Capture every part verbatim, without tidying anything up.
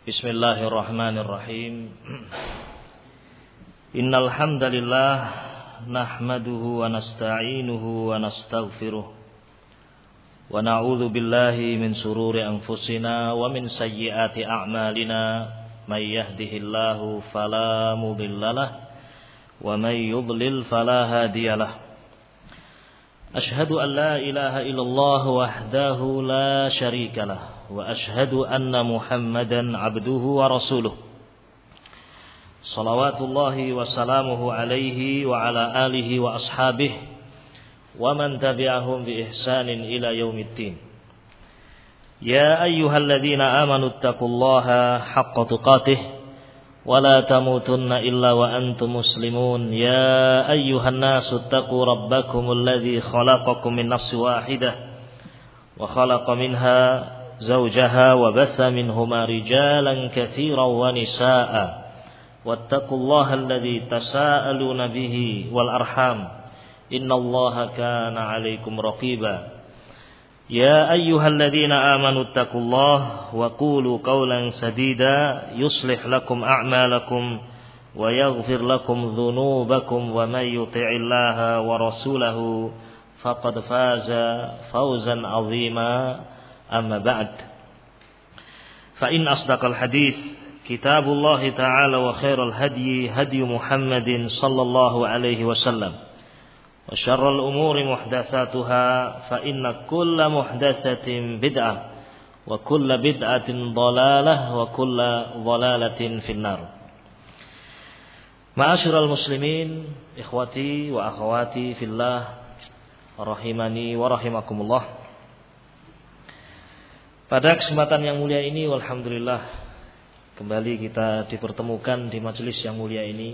Bismillahirrahmanirrahim. Innal hamdalillah nahmaduhu wa nasta'inuhu wa nastaghfiruh wa na'udzu billahi min shururi anfusina wa min sayyiati a'malina may yahdihillahu fala mudhillalah wa may yudlil fala hadiyalah. Ashhadu an la ilaha illallah wahdahu la syarikalah wa ashhadu anna Muhammadan abduhu wa rasuluh. Salawatullahi wa salamuhu alaihi wa ala alihi wa ashabihi wa man tabi'ahum bi ihsanin ila yaumiddin. Ya ayyuhalladzina amanu taqullaha haqqa tuqatih wa la tamutunna illa wa antum muslimun. Ya ayyuhan nasu taqu rabbakumul ladzi khalaqakum min nafsin wahidah wa khalaqa minha zawjaha wa batha minhuma rijalan katsiran wa nisaa'a wattaqullaha alladzi tasaaluna bihi wal arham innallaha kana 'alaikum raqiba. Ya ayyuhalladzina amanu taqullaha wa qulu qawlan sadida yuslih lakum a'malakum wa yaghfir lakum dhunubakum wa may yuti'illaha wa rasulahu faqad faza fawzan 'azima. Amma ba'd, fa in asdaqal hadits kitabullah ta'ala wa khairal hadyi hadyu Muhammadin sallallahu alaihi wasallam wa syarrul umuri muhdatsatuha fa inna kulla muhdatsatin bid'ah wa kulla bid'atin dhalalah wa kulla dhalalatin finnar. Ma'asyiral muslimin, ikhwati wa akhwati fillah, rahimani wa rahimakumullah. Pada kesempatan yang mulia ini, walhamdulillah, kembali kita dipertemukan di majelis yang mulia ini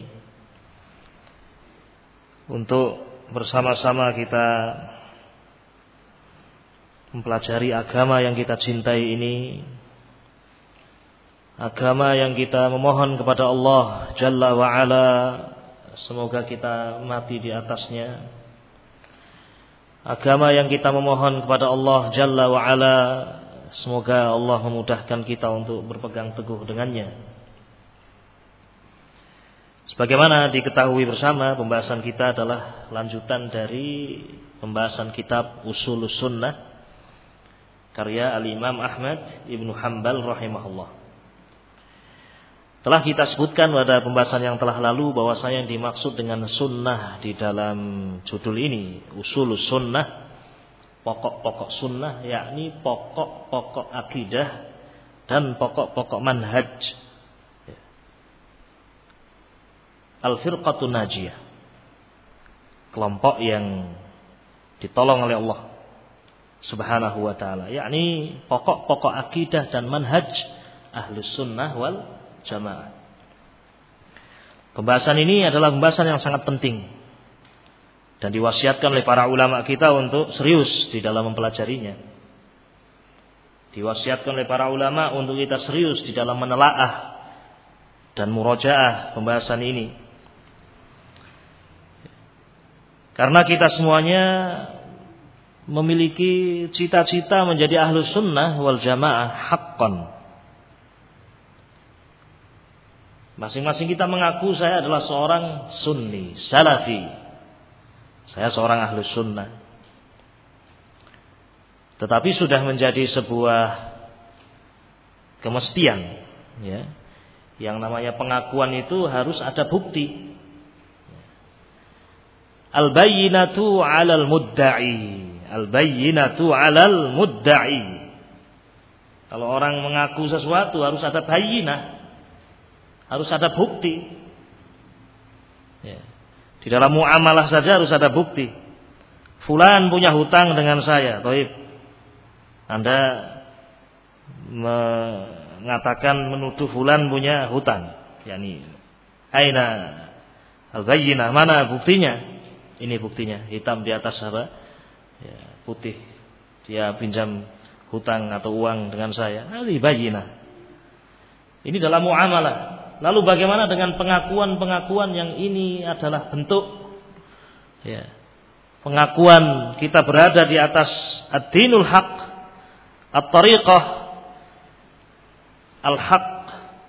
untuk bersama-sama kita mempelajari agama yang kita cintai ini, agama yang kita memohon kepada Allah Jalla wa'ala, semoga kita mati di atasnya, agama yang kita memohon kepada Allah Jalla wa'ala, semoga Allah memudahkan kita untuk berpegang teguh dengannya. Sebagaimana diketahui bersama, pembahasan kita adalah lanjutan dari pembahasan kitab Ushulus Sunnah karya Al-Imam Ahmad Ibnu Hanbal rahimahullah. Telah kita sebutkan pada pembahasan yang telah lalu bahwasanya yang dimaksud dengan sunnah di dalam judul ini, Ushulus Sunnah, pokok-pokok sunnah, yakni pokok-pokok akidah dan pokok-pokok manhaj. Al-firqatun najiyah, kelompok yang ditolong oleh Allah Subhanahu wa ta'ala, yakni pokok-pokok akidah dan manhaj Ahlus Sunnah wal Jamaah. Pembahasan ini adalah pembahasan yang sangat penting dan diwasiatkan oleh para ulama kita untuk serius di dalam mempelajarinya. Diwasiatkan oleh para ulama untuk kita serius di dalam menelaah dan murojaah pembahasan ini. Karena kita semuanya memiliki cita-cita menjadi ahlus sunnah wal jamaah haqqan. Masing-masing kita mengaku saya adalah seorang sunni, salafi. Saya seorang ahlus sunnah. Tetapi sudah menjadi sebuah kemestian, ya. Yang namanya pengakuan itu harus ada bukti. Al-bayyinatu 'alal mudda'i. Al-bayyinatu 'alal mudda'i. Kalau orang mengaku sesuatu harus ada bayyinah. Harus ada bukti. Ya. Di dalam muamalah saja harus ada bukti. Fulan punya hutang dengan saya. Taib. Anda mengatakan menuduh fulan punya hutang. Yani aina al-bayyinah, mana buktinya? Ini buktinya, hitam di atas apa? Ya, putih. Dia pinjam hutang atau uang dengan saya. Ini bayyinah. Ini dalam muamalah. Lalu bagaimana dengan pengakuan-pengakuan yang ini adalah bentuk, ya, pengakuan kita berada di atas ad-dinul haq, at-tariqah al-haq,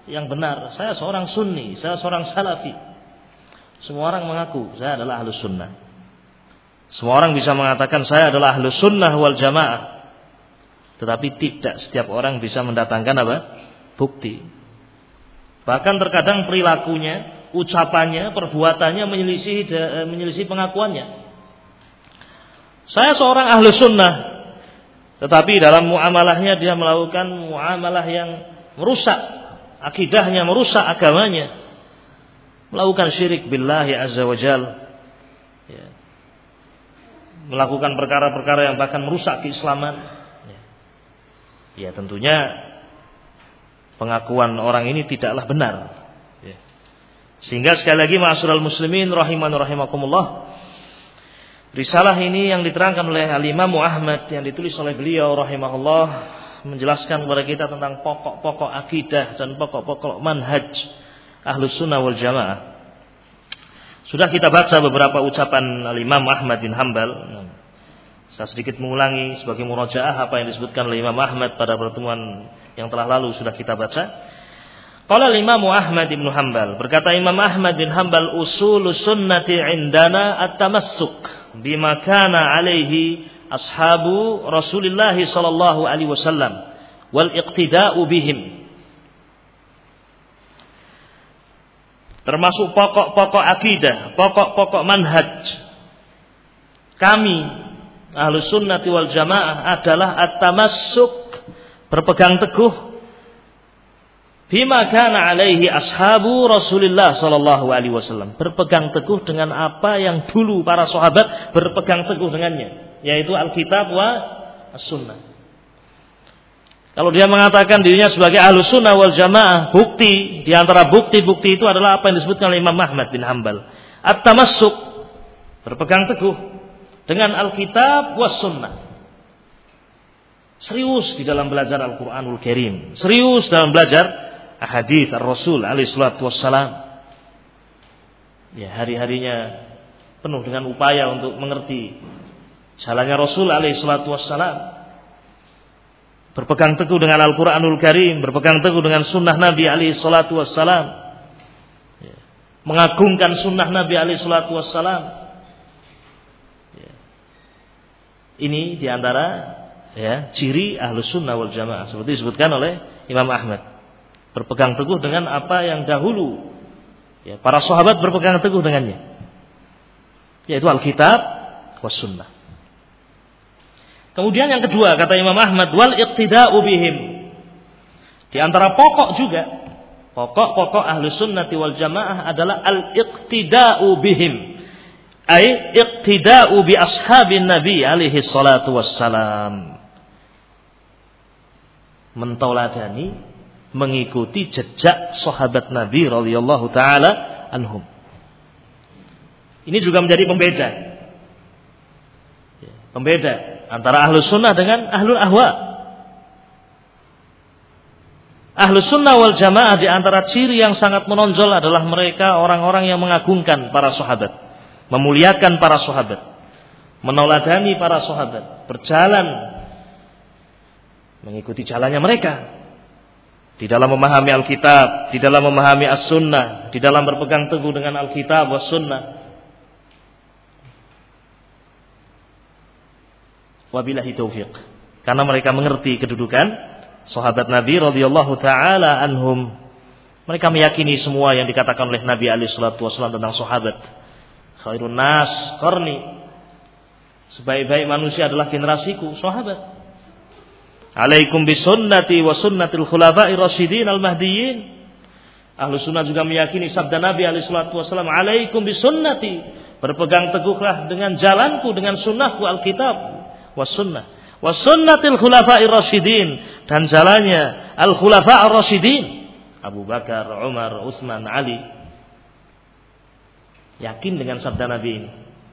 yang benar. Saya seorang sunni, saya seorang salafi. Semua orang mengaku saya adalah ahlus sunnah. Semua orang bisa mengatakan saya adalah ahlus sunnah wal jamaah. Tetapi tidak setiap orang bisa mendatangkan apa? Bukti. Bahkan terkadang perilakunya, ucapannya, perbuatannya menyelisih menyelisih pengakuannya. Saya seorang ahlus sunnah, tetapi dalam muamalahnya dia melakukan muamalah yang merusak akidahnya, merusak agamanya, melakukan syirik billahi azza wa jal, ya. Melakukan perkara-perkara yang bahkan merusak keislaman. Ya. Ya tentunya pengakuan orang ini tidaklah benar. Ya. Sehingga sekali lagi ma'asyiral muslimin rahiman rahimakumullah, risalah ini yang diterangkan oleh Al-Imam Ahmad yang ditulis oleh beliau rahimahullah menjelaskan kepada kita tentang pokok-pokok akidah dan pokok-pokok manhaj Ahlus Sunnah wal Jamaah. Sudah kita baca beberapa ucapan Al-Imam Ahmad bin Hanbal. Saya sedikit mengulangi sebagai murajaah apa yang disebutkan oleh Imam Ahmad pada pertemuan yang telah lalu sudah kita baca. Qala Imam Ahmad bin Hanbal, berkata Imam Ahmad bin Hanbal, usulus sunnati indana at-tamassuk bima kana alaihi ashabu Rasulillah sallallahu alaihi wasallam wal iqtida'u bihim. Termasuk pokok-pokok akidah, pokok-pokok manhaj kami Ahlus Sunnati wal Jamaah adalah at-tamassuk, berpegang teguh bima kana alaihi ashabu Rasulillah sallallahu alaihi wasallam, berpegang teguh dengan apa yang dulu para sahabat berpegang teguh dengannya, yaitu Alkitab wa As-Sunnah. Kalau dia mengatakan dirinya sebagai Ahlus Sunnah wal Jamaah, bukti di antara bukti-bukti itu adalah apa yang disebutkan oleh Imam Ahmad bin Hanbal, at-tamassuk, berpegang teguh dengan Alkitab wa Sunnah. Serius di dalam belajar Al-Qur'anul Karim, serius dalam belajar hadis Ar-Rasul alaihi salatu wassalam. Ya, hari-harinya penuh dengan upaya untuk mengerti jalannya Rasul alaihi salatu wassalam. Berpegang teguh dengan Al-Qur'anul Karim, berpegang teguh dengan sunnah Nabi alaihi salatu wassalam. Ya. Mengagungkan sunnah Nabi alaihi salatu wassalam. Ya. Ini diantara ya, ciri Ahlus Sunnah wal Jamaah seperti disebutkan oleh Imam Ahmad. Berpegang teguh dengan apa yang dahulu ya, para sahabat berpegang teguh dengannya, yaitu Alkitab was Sunnah. Kemudian yang kedua kata Imam Ahmad, wal iqtida'u bihim. Di antara pokok juga, pokok-pokok Ahlus Sunnati wal Jamaah adalah al-iqtida'u bihim, ay iqtida'u bi ashabin Nabi alaihi salatu wassalam. Mentauladani, mengikuti jejak sahabat Nabi radhiyallahu taala anhum. Ini juga menjadi pembeda. Pembeda antara Ahlus Sunnah dengan Ahlul Ahwa. Ahlus Sunnah wal Jamaah di antara ciri yang sangat menonjol adalah mereka orang-orang yang mengagungkan para sahabat, memuliakan para sahabat, menauladani para sahabat, berjalan mengikuti jalannya mereka di dalam memahami Alkitab, di dalam memahami As-Sunnah, di dalam berpegang teguh dengan Alkitab was-Sunnah. Wabillahi taufiq. Karena mereka mengerti kedudukan sahabat Nabi radhiyallahu taala anhum. Mereka meyakini semua yang dikatakan oleh Nabi alaihi salatu wasallam tentang sahabat. Khairun nas qarni. Sebaik-baik manusia adalah generasiku, sahabat. Alaikum bisunnati wa sunnatil khulafa'ir rasyidin al-mahdiyyin. Ahlus Sunnah juga meyakini sabda Nabi alaihi salatu wasallam, alaikum bisunnati, berpegang teguhlah dengan jalanku, dengan sunnahku Alkitab was sunnah, was sunnatil khulafa'ir rasyidin, dan jalannya al-khulafa'ir rasyidin, Abu Bakar, Umar, Utsman, Ali. Yakin dengan sabda Nabi ini.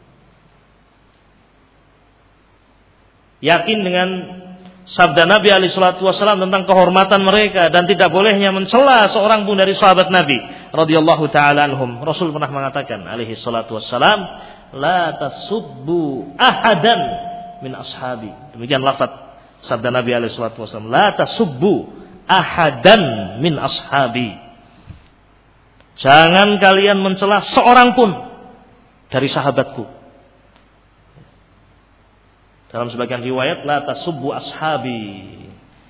Yakin dengan sabda Nabi alaihi salatu wasallam tentang kehormatan mereka dan tidak bolehnya mencela seorang pun dari sahabat Nabi radhiyallahu taala anhum. Rasul pernah mengatakan alaihi salatu wasallam, la tasubbu ahadan min ashabi. Demikian lafaz sabda Nabi alaihi salatu wasallam, la tasubbu ahadan min ashabi. Jangan kalian mencela seorang pun dari sahabatku. Dalam sebagian riwayat, la tasubbu ashabi.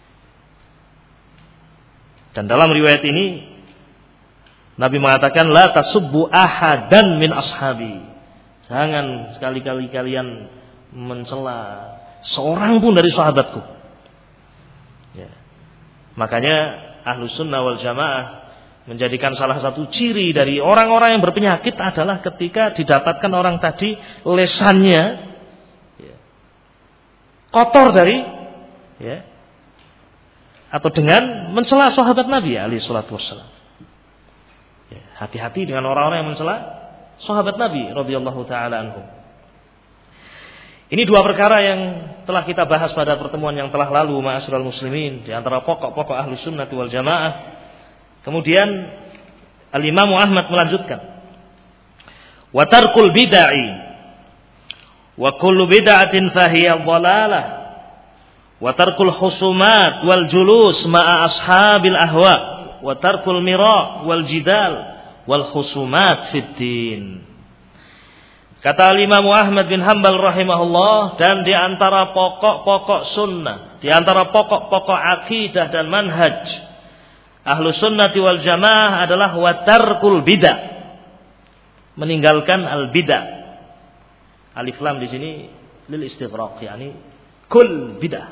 Dan dalam riwayat ini Nabi mengatakan, la tasubbu ahadan min ashabi. Jangan sekali-kali kalian mencela seorang pun dari sahabatku. Ya. Makanya Ahlus Sunnah wal Jamaah menjadikan salah satu ciri dari orang-orang yang berpenyakit adalah ketika didapatkan orang tadi lesannya ya, kotor dari ya, atau dengan mencela sahabat Nabi alaihi salatu wassalam. Ya, hati-hati dengan orang-orang yang mencela sahabat Nabi radhiyallahu taala anhum. Ini dua perkara yang telah kita bahas pada pertemuan yang telah lalu, ma'asyiral muslimin, di antara pokok-pokok Ahlus Sunnah wal Jamaah. Kemudian Al-Imam Ahmad melanjutkan, wa tarkul bid'ah wa kullu bid'atin fahiya dhalalah wa tarkul husumat wal julus ma'a ashabil ahwa wa tarkul mira wal jidal wal husumat fid din. Kata Imam Ahmad bin Hanbal rahimahullah, dan di antara pokok-pokok sunnah, di antara pokok-pokok akidah dan manhaj Ahlus Sunnati wal Jamaah adalah watarkul bid'ah, meninggalkan al bid'ah. Alif lam di sini lil istighraq, yakni kul bid'ah,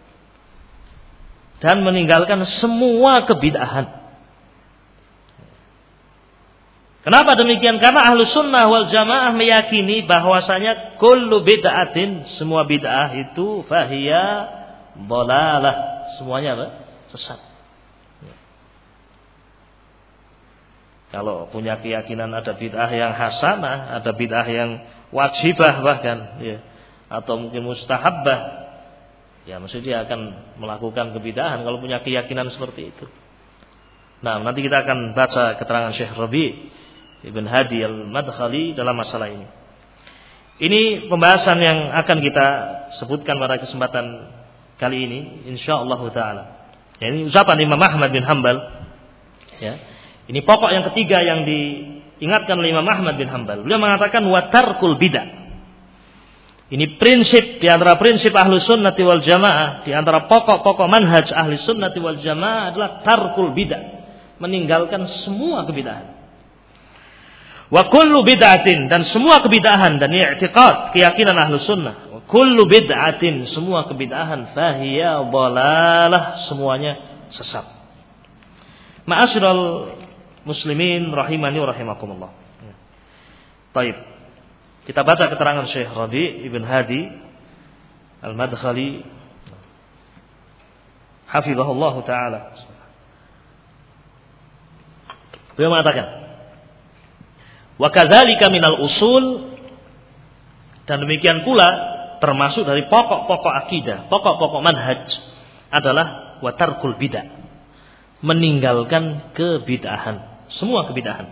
dan meninggalkan semua kebid'ahan. Kenapa demikian? Karena Ahlus Sunnah wal Jamaah meyakini bahwasanya kullu bid'atin, semua bid'ah itu fahiya dhalalah, semuanya apa? Sesat. Kalau punya keyakinan ada bid'ah yang hasanah, ada bid'ah yang wajibah bahkan, ya, atau mungkin mustahabbah, ya mesti dia akan melakukan kebid'ahan kalau punya keyakinan seperti itu. Nah, nanti kita akan baca keterangan Syekh Rabi' Ibn Hadi Al-Madkhali dalam masalah ini. Ini pembahasan yang akan kita sebutkan pada kesempatan kali ini, insyaallah taala. Ya, ini ucapan Imam Ahmad bin Hanbal. Ya. Ini pokok yang ketiga yang diingatkan oleh Imam Ahmad bin Hanbal. Beliau mengatakan watarkul bid'ah. Ini prinsip di antara prinsip Ahlus Sunnati wal Jamaah, di antara pokok-pokok manhaj Ahlus Sunnati wal Jamaah adalah tarkul bid'ah, meninggalkan semua kebid'ahan. Wa kullu bid'atin, dan semua kebid'ahan, dan i'tiqad, keyakinan Ahlus Sunnah. Wa kullu bid'atin, semua kebid'ahan, fahiya dhalalah, semuanya sesat. Ma'asyiral muslimin rahimani wa rahimakumullah. Baik. Kita baca keterangan Syekh Rabi' Ibn Hadi Al-Madkhali hafizahullah taala. Beliau mengatakan, wa kadzalika minal usul, dan demikian pula termasuk dari pokok-pokok akidah, pokok-pokok manhaj adalah wa tarkul bid'ah, meninggalkan kebid'ahan, semua kebid'ahan.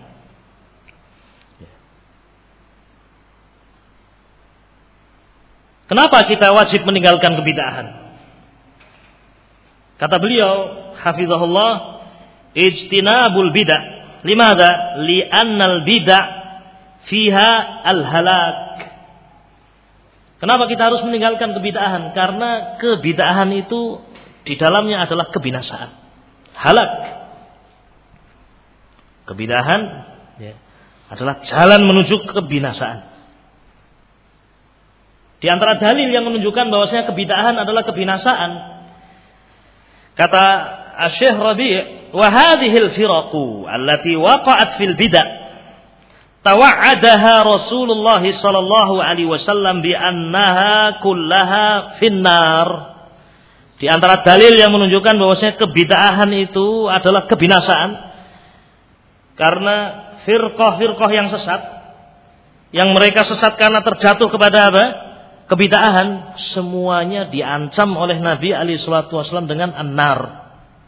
Kenapa kita wajib meninggalkan kebid'ahan? Kata beliau hafizahullah, ijtinabul bid'ah. Limadha? Li'annal bid'ah fiha al-halak. Kenapa kita harus meninggalkan kebid'ahan? Karena kebid'ahan itu di dalamnya adalah kebinasaan, halak. Kebid'ahan ya, adalah jalan menuju kebinasaan. Di antara dalil yang menunjukkan bahwasanya kebid'ahan adalah kebinasaan, kata Syekh Rabi', wa hadhil firaqu allati waqa'at fil bid'ah tawa'adaha Rasulullah sallallahu alaihi wasallam bi annaha kullaha finnar. Di antara dalil yang menunjukkan bahwasanya kebid'ahan itu adalah kebinasaan, karena firqah-firqah yang sesat, yang mereka sesat karena terjatuh kepada apa? Kebid'ahan, semuanya diancam oleh Nabi alaihi salatu wasallam dengan an-nar.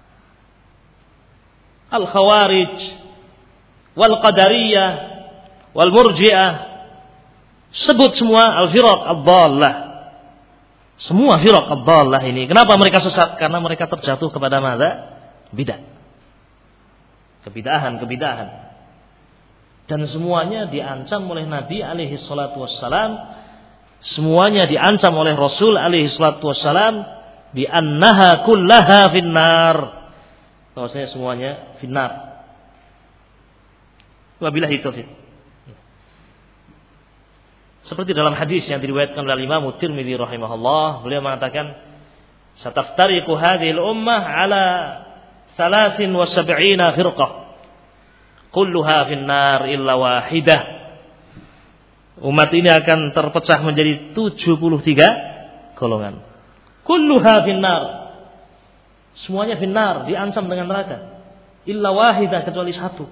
Al-Khawarij, wal Qadariyah, wal Murji'ah, sebut semua al-firaq ad-dhallah. Semua firaq ad-dhallah ini, kenapa mereka sesat? Karena mereka terjatuh kepada mana? bidah. Kebidahan-kebidahan. Dan semuanya diancam oleh Nabi alaihi salatu wassalam. Semuanya diancam oleh Rasul alaihi salatu wassalam. Bi annaha kullaha finnar. Bahwasanya semuanya finnar. Wabillahi taufiq. Seperti dalam hadis yang diriwayatkan oleh Imam Tirmidzi rahimahullah, beliau mengatakan, "Sataftariqu hadhil ummah ala thalathin wa sab'ina firqah. Kulluha finnar illa wahidah." Umat ini akan terpecah menjadi tujuh puluh tiga golongan. Kulluha finnar. Semuanya finnar, diancam dengan neraka. Illa wahidah, kecuali satu.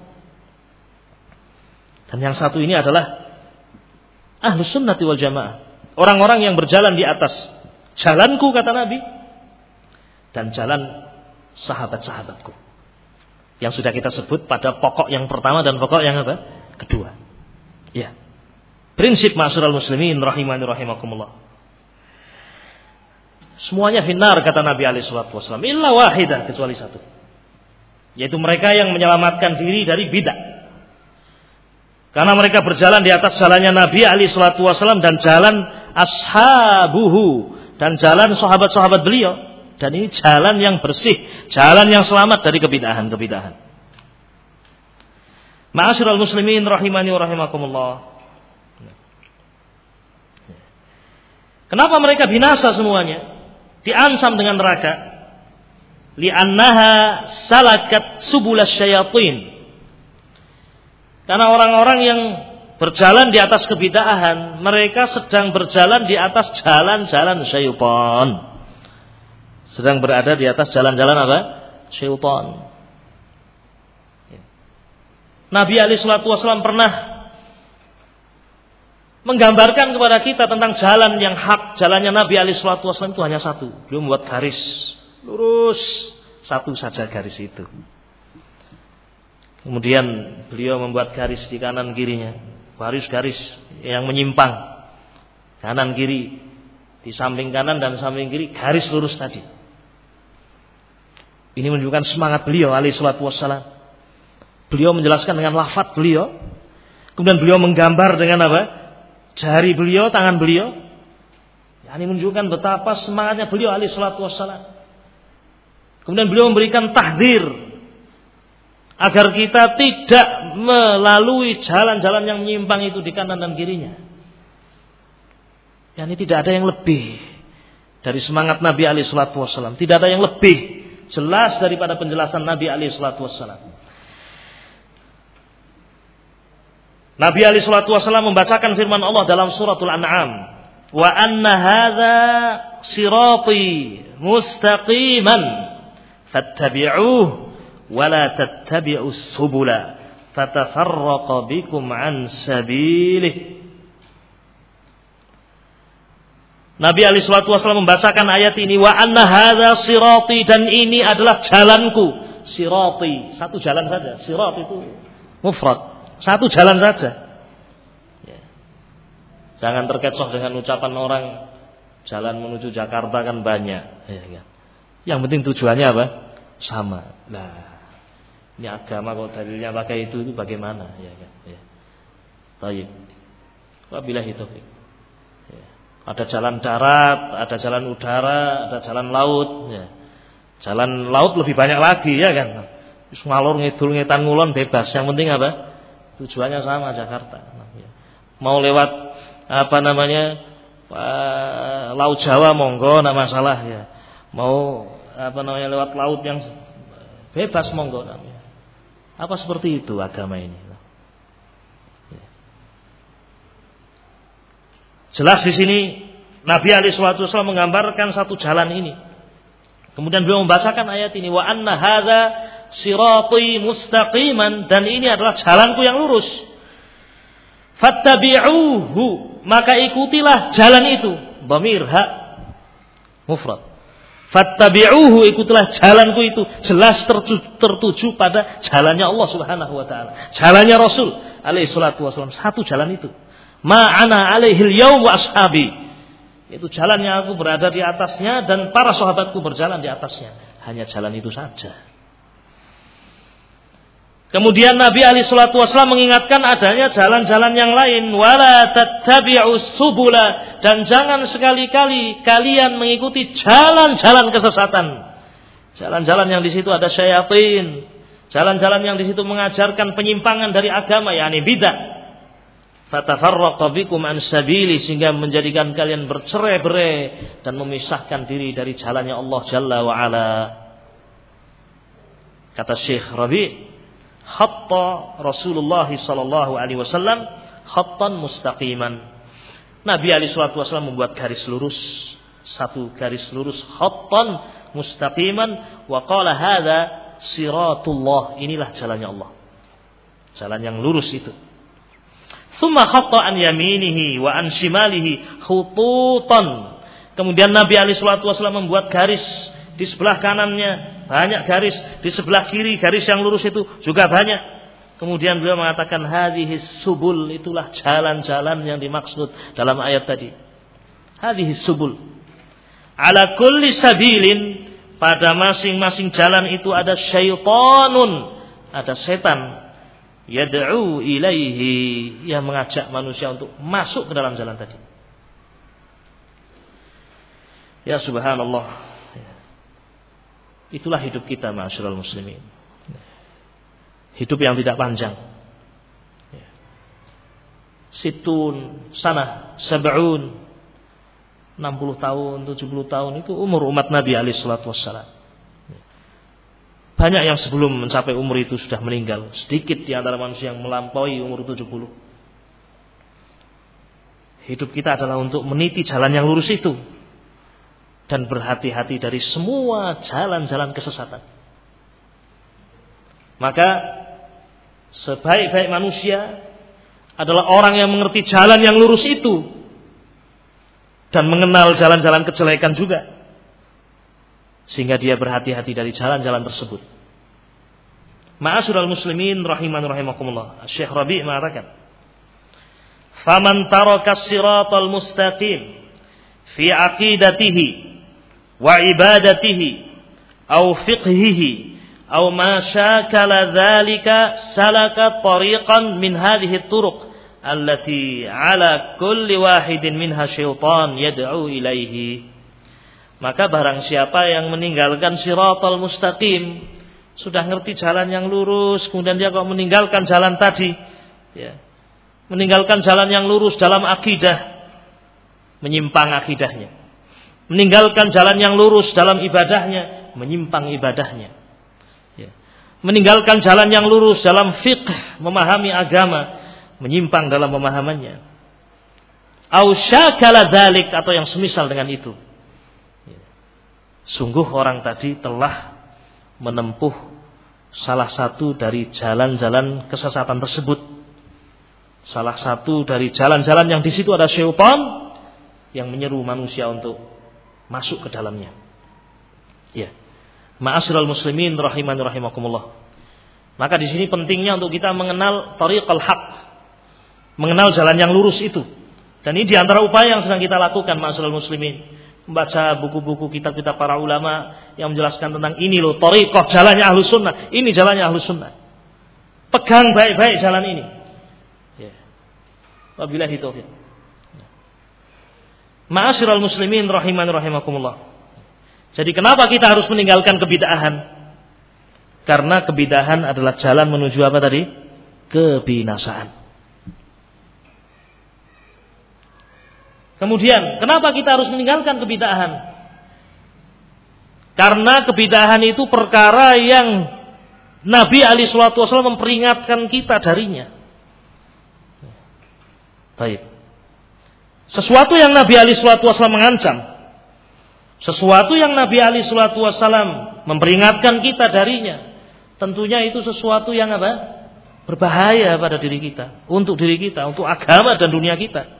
Dan yang satu ini adalah Ahlus Sunnati wal Jamaah. Orang-orang yang berjalan di atas jalanku, kata Nabi, dan jalan sahabat-sahabatku. Yang sudah kita sebut pada pokok yang pertama dan pokok yang apa? Kedua. Ya. Prinsip ma'asyiral muslimin rahimani rahimakumullah. Semuanya finnar, kata Nabi alaihi salatu wasallam, illa wahidah, kecuali satu. Yaitu mereka yang menyelamatkan diri dari bidah. Karena mereka berjalan di atas jalannya Nabi alaihi salatu wasallam dan jalan ashabuhu dan jalan sahabat-sahabat beliau. Dan ini jalan yang bersih, jalan yang selamat dari kebidahan-kebidahan. Ma'asyiral muslimin rahimani wa rahimakumullah. Kenapa mereka binasa semuanya? Diancam dengan neraka. Li'annaha salakat subulas syayatin. Karena orang-orang yang berjalan di atas kebidahan, mereka sedang berjalan di atas jalan-jalan syaitan. Sedang berada di atas jalan-jalan apa? Syaitan. Nabi alaihi salatu wasallam pernah menggambarkan kepada kita tentang jalan yang hak. Jalannya Nabi alaihi salatu wasallam itu hanya satu. Beliau membuat garis lurus, satu saja garis itu. Kemudian beliau membuat garis di kanan kirinya, garis-garis yang menyimpang, kanan kiri, di samping kanan dan samping kiri, garis lurus tadi. Ini menunjukkan semangat beliau alaihi salatu wassalam. Beliau menjelaskan dengan lafaz beliau, kemudian beliau menggambar dengan apa? Jari beliau, tangan beliau. Ini menunjukkan betapa semangatnya beliau alaihi salatu wassalam. Kemudian beliau memberikan tahdzir agar kita tidak melalui jalan-jalan yang menyimpang itu di kanan dan kirinya. Ya, ini tidak ada yang lebih dari semangat Nabi alaihi salatu wassalam. Tidak ada yang lebih jelas daripada penjelasan Nabi alaihi salatu wassalam. Nabi alaihi salatu wassalam membacakan firman Allah dalam suratul An'am, "Wa anna hadza sirati mustaqiman fattabi'uhu wala tattabi'us subula fatafarraqa bikum an sabilih." Nabi alaihi salatu wasallam membacakan ayat ini, wa anna hadza sirati, dan ini adalah jalanku. Sirati, satu jalan saja. Sirat itu mufrad, satu jalan saja. Ya. Jangan terkecoh dengan ucapan orang jalan menuju Jakarta kan banyak. Ya, ya. Yang penting tujuannya apa? Sama. Nah, ini agama kok dalilnya pakai itu, itu bagaimana? Ya, ya, ya. Baik. Wabillahi taufiq. Ya. Ada jalan darat, ada jalan udara, ada jalan laut. Ya. Jalan laut lebih banyak lagi, ya kan? Ngalor ngidul ngetan ngulon bebas. Yang penting apa? Tujuannya sama, Jakarta. Ya. Mau lewat apa namanya uh, Laut Jawa monggo, nggak masalah ya. Mau apa namanya lewat laut yang bebas monggo namanya. Apa seperti itu agama ini? Jelas di sini Nabi alaihi salatu wasallam menggambarkan satu jalan ini. Kemudian beliau membacakan ayat ini, wa anna hadza sirati mustaqiman, dan ini adalah jalanku yang lurus. Fattabi'uhu, maka ikutilah jalan itu. Dhamir ha mufrad. Fattabi'uhu, ikutilah jalanku itu. Jelas tertuju, tertuju pada jalannya Allah Subhanahu wa taala. Jalannya Rasul alaihi salatu wasallam, satu jalan itu. Ma'ana alaihil yaum wa ashabi. Itu jalan yang aku berada di atasnya dan para sahabatku berjalan di atasnya. Hanya jalan itu saja. Kemudian Nabi alaihi salatu wasallam mengingatkan adanya jalan-jalan yang lain, wala tattabi'us subula, dan jangan sekali-kali kalian mengikuti jalan-jalan kesesatan. Jalan-jalan yang di situ ada syaitan, jalan-jalan yang di situ mengajarkan penyimpangan dari agama, yakni bidah. Fatafarraqa bikum an sabili, sehingga menjadikan kalian bercerai-berai dan memisahkan diri dari jalannya Allah Jalla wa Ala. Kata Syekh Rabi', hatta Rasulullah sallallahu alaihi wasallam khattan mustaqiman. Nabi alaihi salatu wasallam membuat garis lurus, satu garis lurus, khattan mustaqiman, wa qala hadza siratullah, inilah jalannya Allah, jalan yang lurus itu. Tsumma khatta an yaminihi wa an shimalihi khututan. Kemudian Nabi alaihi salatu wasallam membuat garis di sebelah kanannya, banyak garis, di sebelah kiri garis yang lurus itu juga banyak. Kemudian beliau mengatakan hadhis subul, itulah jalan-jalan yang dimaksud dalam ayat tadi. Hadhis subul. Ala kulli sabilin, pada masing-masing jalan itu ada syaitanun, ada setan. Yad'u ilaihi, yang mengajak manusia untuk masuk ke dalam jalan tadi. Ya subhanallah. Itulah hidup kita, ma'asyiral muslimin. Hidup yang tidak panjang. Situn, sana, sab'un, enam puluh tahun, tujuh puluh tahun, itu umur umat Nabi alaihi salatu wassalam. Banyak yang sebelum mencapai umur itu sudah meninggal. Sedikit di antara manusia yang melampaui umur tujuh puluh. Hidup kita adalah untuk meniti jalan yang lurus itu dan berhati-hati dari semua jalan-jalan kesesatan. Maka sebaik-baik manusia adalah orang yang mengerti jalan yang lurus itu dan mengenal jalan-jalan kejelekan juga, sehingga dia berhati-hati dari jalan-jalan tersebut. Ma'asyiral muslimin rahiman rahimakumullah. Syekh Rabi' mengatakan, "Faman taraka as-siratal mustaqim fi aqidatihi wa ibadatihi au fiqhihi au ma syakala dzalika salaka tariqan min hadhihi at-turuq allati ala kulli wahidin minha syaitan yad'u ilaihi." Maka barang siapa yang meninggalkan siratal mustaqim, sudah ngerti jalan yang lurus, kemudian dia kok meninggalkan jalan tadi, ya, meninggalkan jalan yang lurus dalam akidah, menyimpang akidahnya. Meninggalkan jalan yang lurus dalam ibadahnya, menyimpang ibadahnya. Ya. Meninggalkan jalan yang lurus dalam fiqh, memahami agama, menyimpang dalam pemahamannya. Au syakala dzalik, atau yang semisal dengan itu. Ya. Sungguh orang tadi telah menempuh salah satu dari jalan-jalan kesesatan tersebut. Salah satu dari jalan-jalan yang di situ ada syaitan yang menyeru manusia untuk masuk ke dalamnya. Ya. Ma'asyiral muslimin rahiman rahimakumullah. Maka di sini pentingnya untuk kita mengenal tariqal haq, mengenal jalan yang lurus itu. Dan ini di antara upaya yang sedang kita lakukan, ma'asyiral muslimin. Membaca buku-buku kitab-kitab para ulama yang menjelaskan tentang ini loh tariqah, jalannya Ahlus Sunnah. Ini jalannya Ahlus Sunnah. Pegang baik-baik jalan ini. Ya. Wabillahi taufiq. Ma'asyiral muslimin rahiman rahimakumullah. Jadi kenapa kita harus meninggalkan kebid'ahan? Karena kebid'ahan adalah jalan menuju apa tadi? Kebinasaan. Kemudian, kenapa kita harus meninggalkan kebid'ahan? Karena kebid'ahan itu perkara yang Nabi alaihi salatu wasallam memperingatkan kita darinya. Baik. Sesuatu yang Nabi alaihi salatu wasallam mengancam, sesuatu yang Nabi alaihi salatu wasallam memperingatkan kita darinya, tentunya itu sesuatu yang apa? Berbahaya pada diri kita, untuk diri kita, untuk agama dan dunia kita.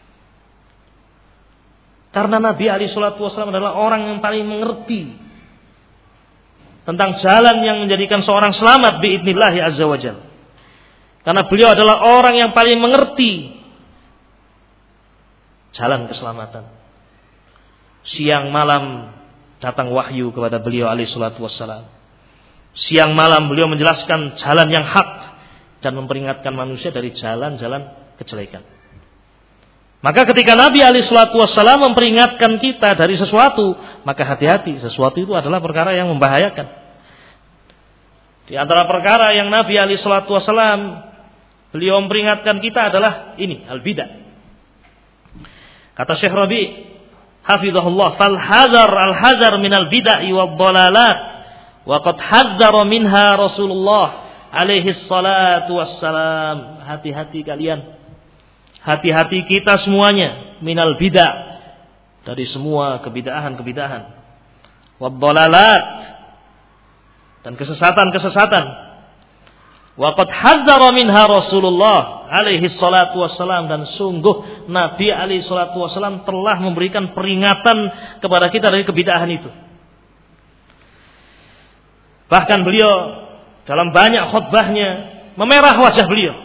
Karena Nabi alaihi salatu wasallam adalah orang yang paling mengerti tentang jalan yang menjadikan seorang selamat biidznillah azza wajalla. Karena beliau adalah orang yang paling mengerti jalan keselamatan. Siang malam datang wahyu kepada beliau alaihi salatu wassalam. Siang malam beliau menjelaskan jalan yang hak dan memperingatkan manusia dari jalan-jalan kejelekan. Maka ketika Nabi alaihi salatu wassalam memperingatkan kita dari sesuatu, maka hati-hati, sesuatu itu adalah perkara yang membahayakan. Di antara perkara yang Nabi alaihi salatu wassalam beliau memperingatkan kita adalah ini, al-bidah. Kata Syekh Rabi' hafizahullah, fal hazar al-hazar minal bid'ah wad dhalalat wa qad hadzara minha Rasulullah alaihi salatu wassalam. Hati-hati kalian. Hati-hati kita semuanya minal bid'ah, dari semua kebid'ahan-kebid'ahan, wad dhalalat, dan kesesatan-kesesatan. Wa qad hadzara minha Rasulullah alaihi salatu wassalam, dan sungguh Nabi alaihi salatu wassalam telah memberikan peringatan kepada kita dari kebid'ahan itu. Bahkan beliau dalam banyak khutbahnya memerah wajah beliau,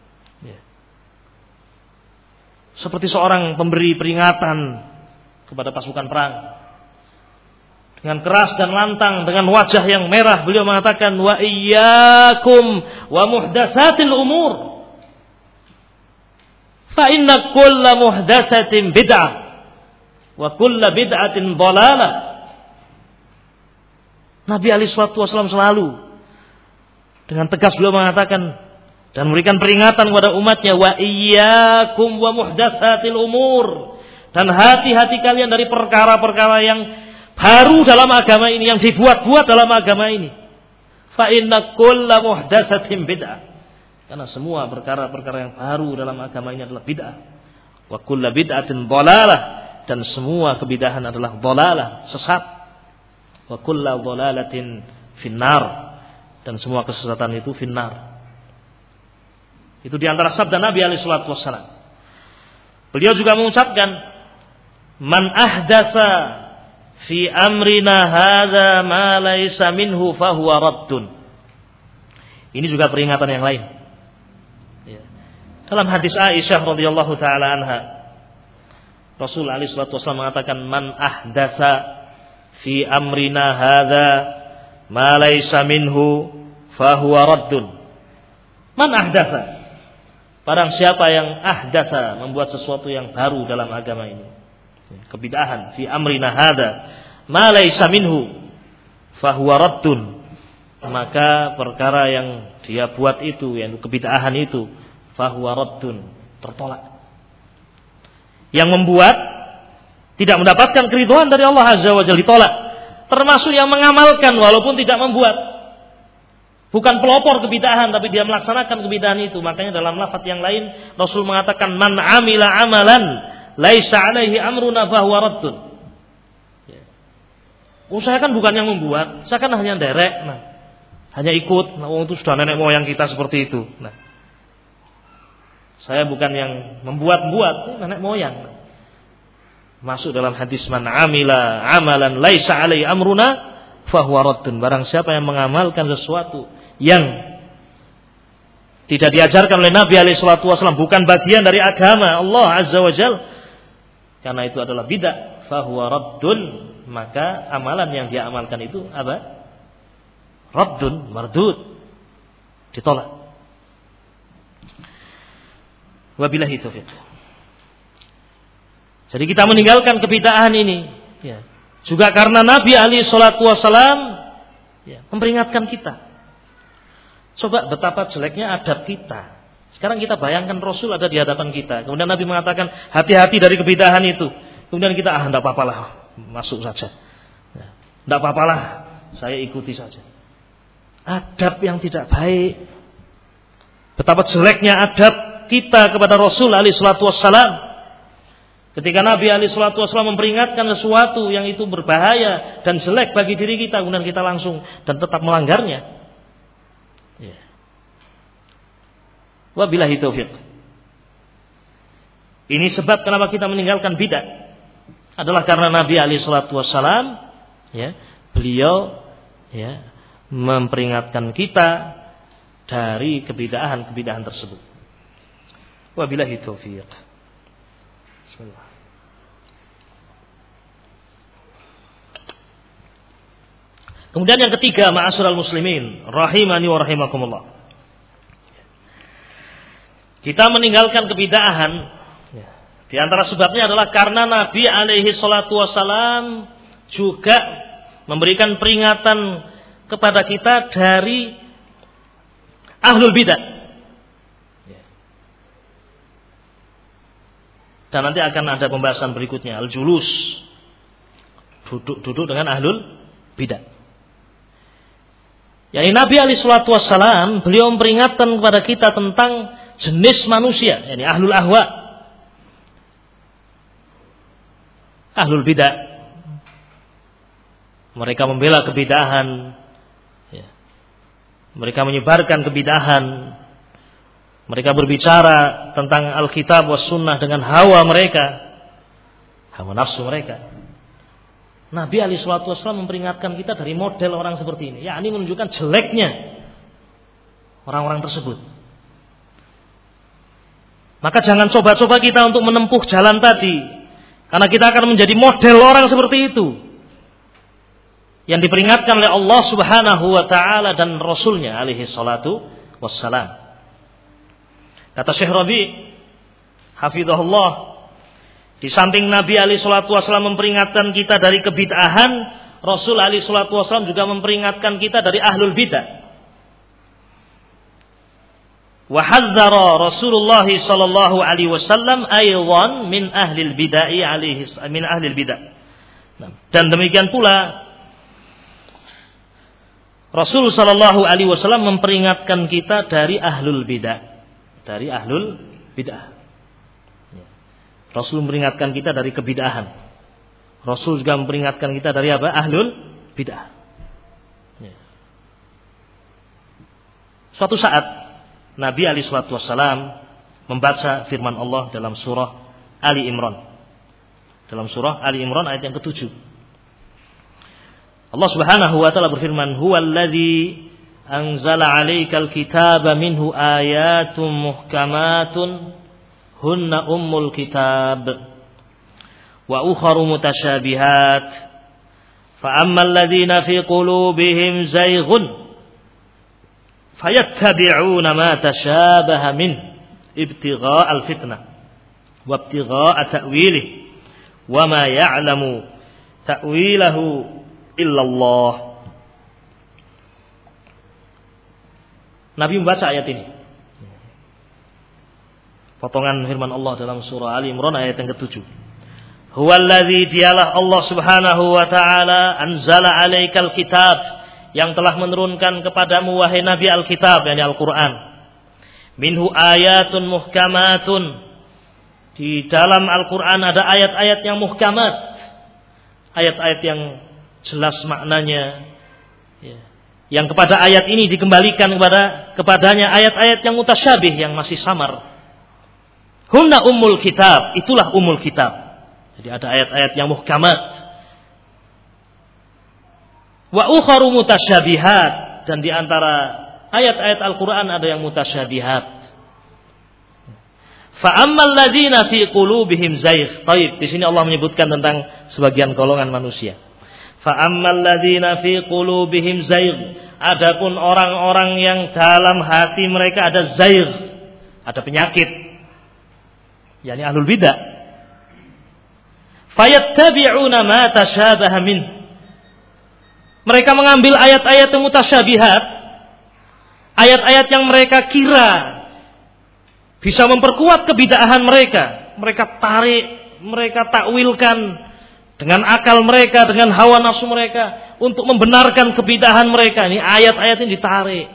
seperti seorang pemberi peringatan kepada pasukan perang. Dengan keras dan lantang, dengan wajah yang merah, beliau mengatakan, wa iyyakum wa muhdatsatil umur, fa inna kulla muhdatsatin bid'ah wa kulla bid'atin dhalalah. Nabi alaihi salatu wasallam selalu dengan tegas beliau mengatakan dan memberikan peringatan kepada umatnya, wa iyyakum wa muhdatsatil umur, dan hati-hati kalian dari perkara-perkara yang baru dalam agama ini, yang dibuat-buat dalam agama ini. Fa inna kulla muhdatsatin bid'ah, karena semua perkara-perkara yang baru dalam agama ini adalah bid'ah. Wa kulla bid'atin dhalalah, dan semua kebid'ahan adalah dhalalah, sesat. Wa kulla dhalalatin finnar, dan semua kesesatan itu finnar. Itu diantara sabda Nabi alaihi salatu wassalam. Beliau juga mengucapkan, man ahdatsa fi amrina hadza ma laisa minhu fahuwa raddun. Ini juga peringatan yang lain. Ya. Dalam hadis Aisyah radhiyallahu taala anha, Rasul alaihi salatu wassalam mengatakan, man ahdatsa fi amrina hadza ma laisa minhu fahuwa raddun. Man ahdatsa, barang siapa yang ahdatsa, membuat sesuatu yang baru dalam agama ini, kebid'ahan, fi amrina hadza ma laysa minhu fahuwa raddun, maka perkara yang dia buat itu, yang kebid'ahan itu, fahuwa raddun, tertolak. Yang membuat tidak mendapatkan keridhaan dari Allah azza wa jalla, ditolak. Termasuk yang mengamalkan walaupun tidak membuat. Bukan pelopor kebid'ahan, tapi dia melaksanakan kebid'ahan itu. Makanya dalam lafaz yang lain Rasul mengatakan, man amila amalan laisa alaihi amruna fahuwa raddun. Ya. Oh, saya kan bukan yang membuat, saya kan hanya derek, nah, hanya ikut. Nah, oh, itu sudah nenek moyang kita seperti itu. Nah, saya bukan yang membuat-buat, nenek moyang. Masuk dalam hadis, man amila amalan laisa alaihi amruna fahuwa raddun. Barang siapa yang mengamalkan sesuatu yang tidak diajarkan oleh Nabi alaihi salatu wasallam, bukan bagian dari agama Allah azza wa jalla, karena itu adalah bid'ah, fahuwa raddun, maka amalan yang dia amalkan itu apa? Raddun, mardud, ditolak. Wabillahi taufiq. Jadi kita meninggalkan kebid'ahan ini, ya, juga karena Nabi alaihi salatu wasallam, ya, memperingatkan kita. Coba betapa jeleknya adab kita. Sekarang kita bayangkan Rasul ada di hadapan kita, kemudian Nabi mengatakan hati-hati dari kebid'ahan itu. Kemudian kita, ah, tidak apa-apalah, masuk saja. Tidak apa-apalah, saya ikuti saja. Adab yang tidak baik. Betapa jeleknya adab kita kepada Rasul alaihi salatu wassalam. Ketika Nabi alaihi salatu wassalam memperingatkan sesuatu yang itu berbahaya dan jelek bagi diri kita, kemudian kita langsung dan tetap melanggarnya. Ya. Wabillahi taufiq. Ini sebab kenapa kita meninggalkan bid'ah, adalah karena Nabi alaihi salatu wassalam, ya, beliau, ya, memperingatkan kita dari kebid'ahan-kebid'ahan tersebut. Wabillahi taufiq. Bismillah. Kemudian yang ketiga, ma'asyiral muslimin, rahimani wa rahimakumullah. Kita meninggalkan kebid'ahan, di antara sebabnya adalah karena Nabi alaihi salatu wassalam juga memberikan peringatan kepada kita dari ahlul bidah. Dan nanti akan ada pembahasan berikutnya, al-julus, duduk-duduk dengan ahlul bidah. Yani Nabi alaihi salatu wassalam beliau memperingatkan kepada kita tentang jenis manusia, yani ahlul ahwa, ahlul bidah. Mereka membela kebid'ahan, ya. Mereka menyebarkan kebid'ahan. Mereka berbicara tentang Alkitab was sunnah dengan hawa mereka, hawa nafsu mereka. Nabi alaihi salatu wassalam memperingatkan kita dari model orang seperti ini, yakni menunjukkan jeleknya orang-orang tersebut. Maka jangan coba-coba kita untuk menempuh jalan tadi, karena kita akan menjadi model orang seperti itu yang diperingatkan oleh Allah Subhanahu wa taala dan Rasulnya alaihi salatu wassalam. Kata Syekh Rabi hafizahullah, di samping Nabi alaihi salatu wasallam memperingatkan kita dari kebid'ahan, Rasul alaihi salatu wasallam juga memperingatkan kita dari ahlul bidah. Wa hadzara Rasulullah sallallahu alaihi wasallam aidan min ahlil bid'ah alaihi min ahlil bidah. Dan demikian pula Rasul sallallahu alaihi wasallam memperingatkan kita dari ahlul bidah, dari ahlul bidah. Rasul memperingatkan kita dari kebid'ahan. Rasul juga memperingatkan kita dari apa? Ahlul bid'ah. Suatu saat Nabi alaihi salatu wassalam membaca firman Allah dalam surah Ali Imran. Dalam surah Ali Imran ayat yang ketujuh. Allah Subhanahu wa taala berfirman, "Huwallazi anzala 'alaikal kitaba minhu ayatun muhkamatun hunna ummul kitab wa ukharu mutasyabihat fa ammal ladzina fi qulubihim zayghun fayattabi'una ma tashabaha min ibtigha'al fitnah wa ibtigha'a ta'wilih wa ma ya'lamu ta'wilahu illallah." Nabi membaca ayat ini, potongan firman Allah dalam surah Ali Imran ayat yang ketujuh. Huwallazi, dialah Allah Subhanahu wa taala, anzala 'alaikal kitab, yang telah menurunkan kepadamu wahai Nabi Alkitab, yakni Al-Qur'an. Minhu ayatun muhkamatun, di dalam Al-Qur'an ada ayat-ayat yang muhkamat, ayat-ayat yang jelas maknanya, ya. Yang kepada ayat ini dikembalikan kepada kepadanya ayat-ayat yang mutasyabih, yang masih samar. Hunna ummul kitab, itulah ummul kitab. Jadi ada ayat-ayat yang muhkamat. Wa ukharu mutasyabihat, dan di antara ayat-ayat Al-Qur'an ada yang mutasyabihat. Fa ammal ladzina fi qulubihim zayg. Baik, di sini Allah menyebutkan tentang sebagian golongan manusia. Fa ammal ladzina fi qulubihim zayg. Adapun orang-orang yang dalam hati mereka ada zayg, ada penyakit, yakni ahlul bidah. Fayattabi'una ma tashabaha min. Mereka mengambil ayat-ayat yang mutasyabihat, ayat-ayat yang mereka kira bisa memperkuat kebid'ahan mereka. Mereka tarik, mereka takwilkan dengan akal mereka, dengan hawa nafsu mereka untuk membenarkan kebid'ahan mereka. Ini ayat-ayat ini ditarik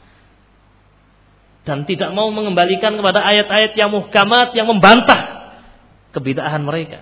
dan tidak mau mengembalikan kepada ayat-ayat yang muhkamat yang membantah kebid'ahan mereka.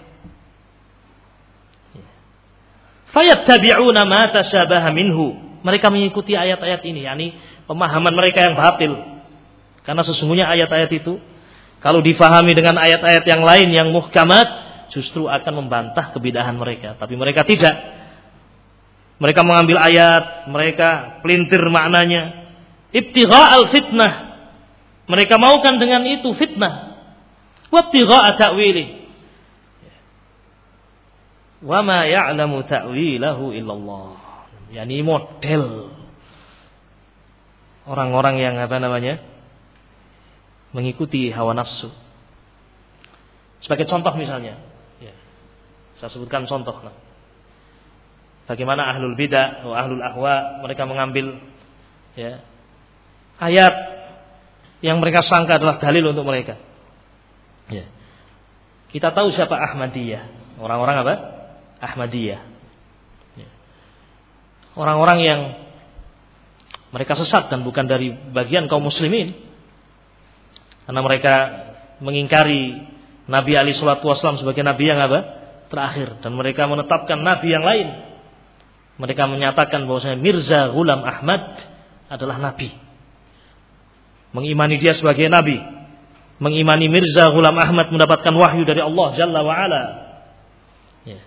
Fayattabi'una ma tashabaha minhu. Mereka mengikuti ayat-ayat ini, yakni pemahaman mereka yang batil. Karena sesungguhnya ayat-ayat itu kalau difahami dengan ayat-ayat yang lain yang muhkamat, justru akan membantah kebid'ahan mereka. Tapi mereka tidak. Mereka mengambil ayat, mereka pelintir maknanya. Ibtigha'al fitnah. Mereka maukan dengan itu fitnah. Wabtigha'a ta'wilih. Wa ma ya'lamu ta'wilahu illallah. yakni model orang-orang yang apa namanya mengikuti hawa nafsu. Sebagai contoh misalnya, ya, saya sebutkan contoh. Nah, bagaimana ahlul bidah, ahlul ahwa, mereka mengambil ya, ayat yang mereka sangka adalah dalil untuk mereka. Ya. Kita tahu siapa Ahmadiyah, orang-orang apa? Ahmadiyah. Ya. Orang-orang yang mereka sesat dan bukan dari bagian kaum muslimin, karena mereka mengingkari Nabi alaihi salatu wasallam sebagai nabi yang apa? Terakhir, dan mereka menetapkan nabi yang lain. Mereka menyatakan bahwasanya Mirza Ghulam Ahmad adalah nabi. Mengimani dia sebagai nabi. Mengimani Mirza Ghulam Ahmad mendapatkan wahyu dari Allah Jalla wa Ala. Ya.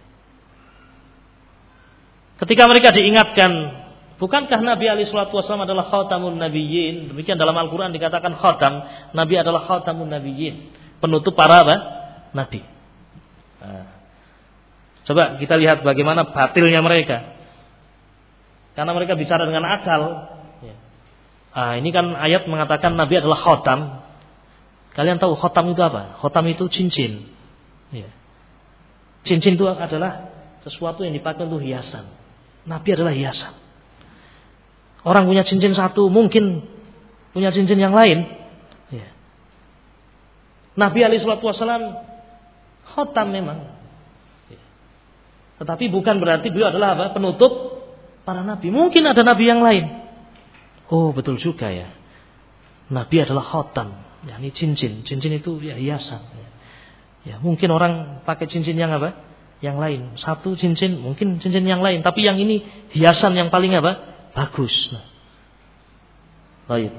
Ketika mereka diingatkan, bukankah Nabi alaihi salatu wasallam adalah khatamun nabiyyin? Demikian dalam Al-Qur'an dikatakan khatam, Nabi adalah khatamun nabiyyin, penutup para apa? Nabi. Nah, coba kita lihat bagaimana batilnya mereka. Karena mereka bicara dengan akal. Ah, ini kan ayat mengatakan Nabi adalah khatam. Kalian tahu khatam itu apa? Khatam itu cincin. Ya. Cincin itu adalah sesuatu yang dipakai untuk hiasan. Nabi adalah hiasan. Orang punya cincin satu, mungkin punya cincin yang lain. Ya. Nabi alaihi salatu wasallam khatam memang. Ya. Tetapi bukan berarti beliau adalah apa? Penutup para nabi. Mungkin ada nabi yang lain. Oh, betul juga ya. Nabi adalah khatam, yakni cincin. Cincin itu ya hiasan. Ya. Ya, mungkin orang pakai cincin yang apa? Yang lain. Satu cincin, mungkin cincin yang lain, tapi yang ini hiasan yang paling apa? Bagus. Nah. Baik.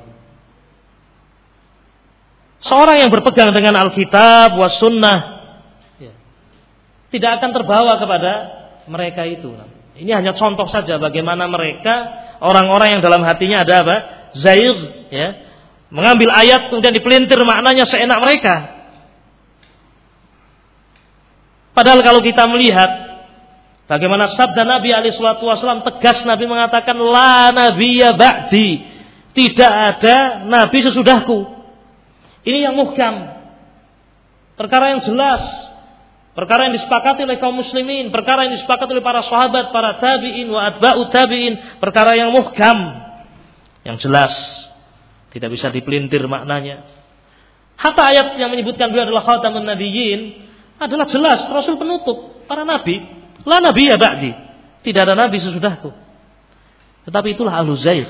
Seorang yang berpegang dengan Alkitab was sunnah, ya, tidak akan terbawa kepada mereka itu. Ini hanya contoh saja bagaimana mereka, orang-orang yang dalam hatinya ada apa? Zaigh, ya, mengambil ayat kemudian dipelintir maknanya seenak mereka. Padahal kalau kita melihat bagaimana sabda Nabi alaihi salatu wasallam tegas, Nabi mengatakan la nabiyya ba'di, tidak ada nabi sesudahku. Ini yang muhkam, perkara yang jelas, perkara yang disepakati oleh kaum muslimin, perkara yang disepakati oleh para sahabat, para tabi'in wa atba'u tabi'in, perkara yang muhkam, yang jelas, tidak bisa dipelintir maknanya. Hatta ayat yang menyebutkan beliau adalah khatamun nabiyyin adalah jelas, Rasul penutup para nabi. La nabiyya ba'di, tidak ada nabi sesudahku. Tetapi itulah ahlu zaigh.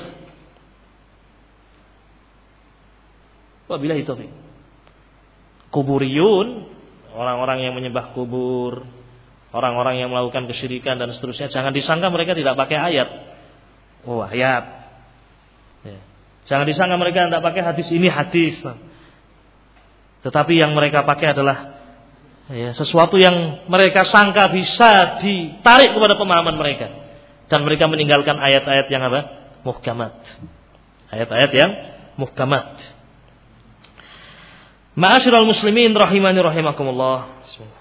Wabillahi taufiq. Kuburiyun, orang-orang yang menyembah kubur, orang-orang yang melakukan kesyirikan dan seterusnya, jangan disangka mereka tidak pakai ayat. Oh, ayat. Ya. Jangan disangka mereka tidak pakai hadis, ini hadis. Tetapi yang mereka pakai adalah ya, sesuatu yang mereka sangka bisa ditarik kepada pemahaman mereka, dan mereka meninggalkan ayat-ayat yang apa? Muhkamat. Ayat-ayat yang muhkamat. Ma'asyiral muslimin rahimani rahimakumullah.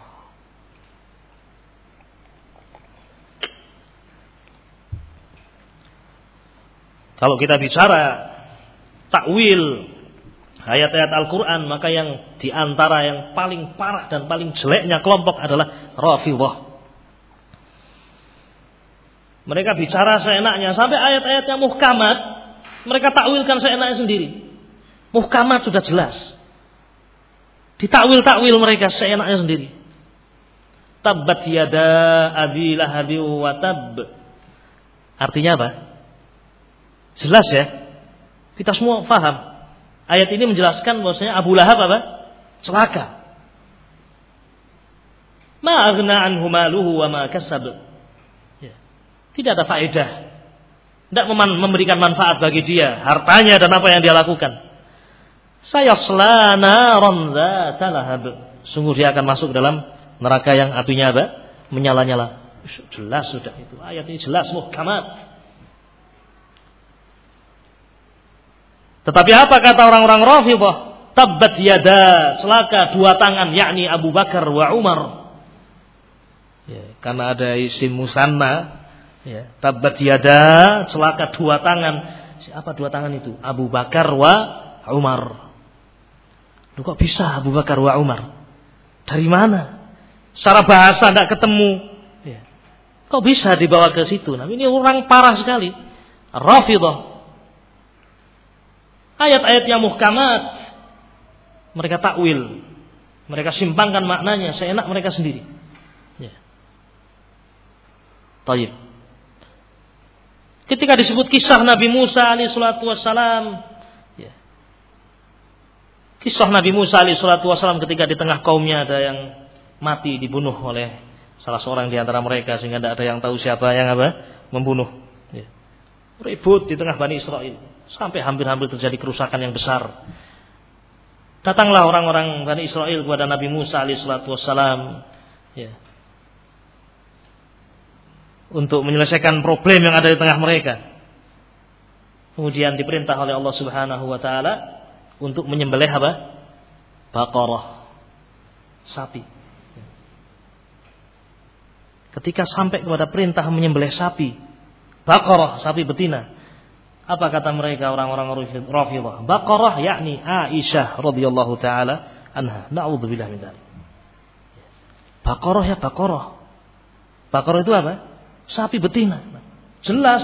Kalau kita bicara takwil ayat-ayat Al-Quran, maka yang diantara yang paling parah dan paling jeleknya kelompok adalah Rafidhah. Mereka bicara seenaknya, sampai ayat-ayat yang muhkamat mereka takwilkan seenaknya sendiri. Muhkamat sudah jelas, ditakwil-takwil mereka seenaknya sendiri. Tabbat yada abi lahabi wa tab. Artinya apa? Jelas ya. Kita semua paham. Ayat ini menjelaskan bahwasanya Abu Lahab apa? Celaka. Ma aghna anhu maluhu wa ma kasab. Ya. Tidak ada faedah. Tidak memberikan manfaat bagi dia, hartanya dan apa yang dia lakukan. Sayasla naran dzata lahab. Sungguh dia akan masuk dalam neraka yang apinya apa? Menyala-nyala. Jelas sudah itu. Ayat ini jelas muhkamat. Tetapi apa kata orang-orang Rafidhah? Tabbat yada, celaka dua tangan, yakni Abu Bakar wa Umar. Ya, karena ada isim musanna, Ya, tabat yada, celaka dua tangan. Siapa dua tangan itu? Abu Bakar wa Umar. Loh, kok bisa Abu Bakar wa Umar? Dari mana? Secara bahasa tidak ketemu. Ya. Kok bisa dibawa ke situ? Nah, ini orang parah sekali. Rafidhah. Ayat-ayatnya muhkamat, mereka takwil, mereka simpangkan maknanya seenak mereka sendiri. Ya. Taib. Ketika disebut kisah Nabi Musa alaihi salatu wassalam, ya. Kisah Nabi Musa alaihi salatu wassalam ketika di tengah kaumnya ada yang mati dibunuh oleh salah seorang di antara mereka sehingga tidak ada yang tahu siapa yang apa membunuh. Ya. Ribut di tengah Bani Israel. Sampai hampir-hampir terjadi kerusakan yang besar. Datanglah orang-orang Bani Israel kepada Nabi Musa alaihi salatu wassalam, ya, untuk menyelesaikan problem yang ada di tengah mereka. Kemudian diperintah oleh Allah Subhanahu wa taala untuk menyembelih apa? Baqarah, sapi. Ketika sampai kepada perintah menyembelih sapi, Baqarah, sapi betina, apa kata mereka orang-orang Rafidhah? Baqarah yakni Aisyah radhiyallahu taala anha. Na'udzubillah min dzalik. Baqarah ya Baqarah. Baqarah itu apa? Sapi betina. Jelas.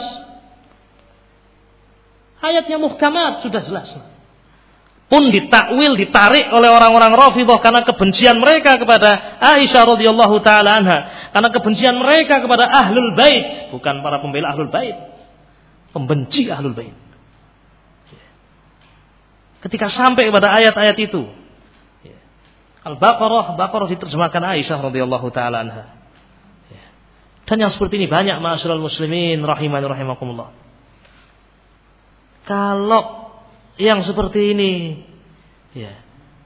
Ayatnya muhkamat sudah jelas. Pun ditakwil, ditarik oleh orang-orang Rafidhah karena kebencian mereka kepada Aisyah radhiyallahu taala anha, karena kebencian mereka kepada Ahlul Bait, bukan para pembela Ahlul Bait. Pembenci Ahlul Bait. Ketika sampai kepada ayat-ayat itu, Al-Baqarah, Baqarah diterjemahkan Aisyah radhiyallahu taala anha. Dan yang seperti ini banyak ma'asyiral muslimin rahimani rahimakumullah. Kalau yang seperti ini, ya,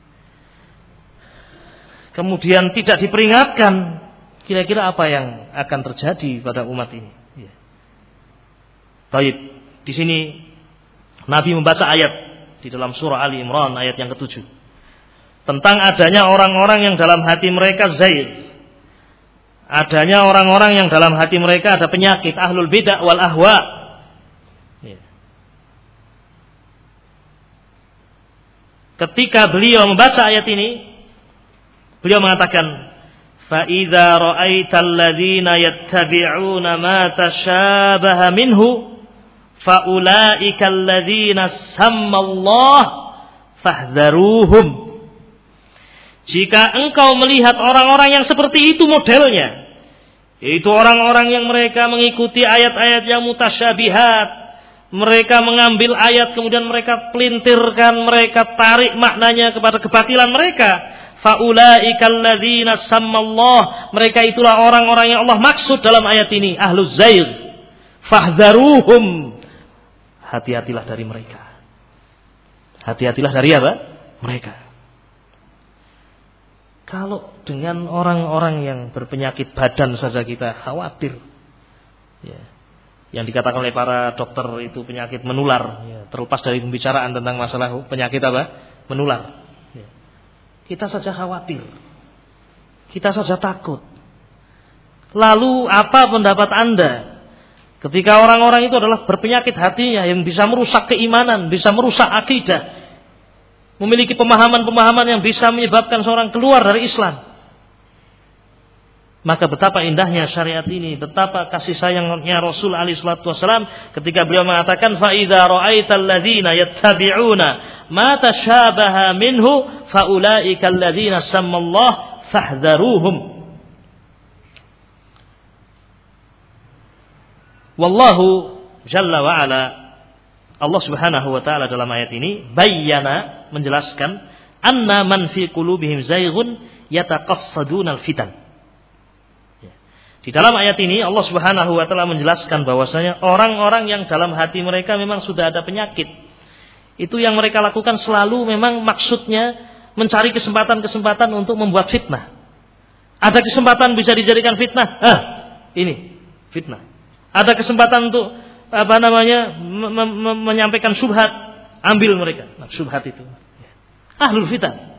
kemudian tidak diperingatkan, kira-kira apa yang akan terjadi pada umat ini? Baik, di sini Nabi membaca ayat di dalam surah Ali Imran ayat yang ketujuh tentang adanya orang-orang yang dalam hati mereka zair, adanya orang-orang yang dalam hati mereka ada penyakit ahlul bidah wal ahwa. Ya. Ketika beliau membaca ayat ini, beliau mengatakan, fa idza ra'aital ladzina yattabi'una ma tashabaha minhu faulaika alladzina sammallah fahdharuhum. Jika engkau melihat orang-orang yang seperti itu modelnya, yaitu orang-orang yang mereka mengikuti ayat-ayat yang mutasyabihat, mereka mengambil ayat kemudian mereka pelintirkan, mereka tarik maknanya kepada kebatilan mereka, faulaika alladzina sammallah, mereka itulah orang-orang yang Allah maksud dalam ayat ini, ahluz zair. Fahdharuhum, hati-hatilah dari mereka. Hati-hatilah dari apa? Mereka. Kalau dengan orang-orang yang berpenyakit badan saja kita khawatir, ya, yang dikatakan oleh para dokter itu penyakit menular, ya, terlepas dari pembicaraan tentang masalah penyakit apa? Menular. Ya. Kita saja khawatir, kita saja takut. Lalu apa pendapat Anda ketika orang-orang itu adalah berpenyakit hatinya yang bisa merusak keimanan, bisa merusak akidah, memiliki pemahaman-pemahaman yang bisa menyebabkan seorang keluar dari Islam? Maka betapa indahnya syariat ini, betapa kasih sayangnya Rasul alaihi salatu wasallam ketika beliau mengatakan, fa idza ra'aital ladzina yattabi'una ma tashabaha minhu faulaika alladzina sammallah fahdharuhum. Wallahu jalla wa ala, Allah Subhanahu wa taala dalam ayat ini bayyana, menjelaskan, anna man fi qulubihim zayghun yataqassadunal fitan. Ya. Di dalam ayat ini Allah Subhanahu wa taala menjelaskan bahwasanya orang-orang yang dalam hati mereka memang sudah ada penyakit. Itu yang mereka lakukan selalu memang maksudnya mencari kesempatan-kesempatan untuk membuat fitnah. Ada kesempatan bisa dijadikan fitnah. Ah, ini fitnah. Ada kesempatan untuk apa namanya me- me- menyampaikan syubhat, ambil mereka nah, syubhat itu. Ahlul fitan.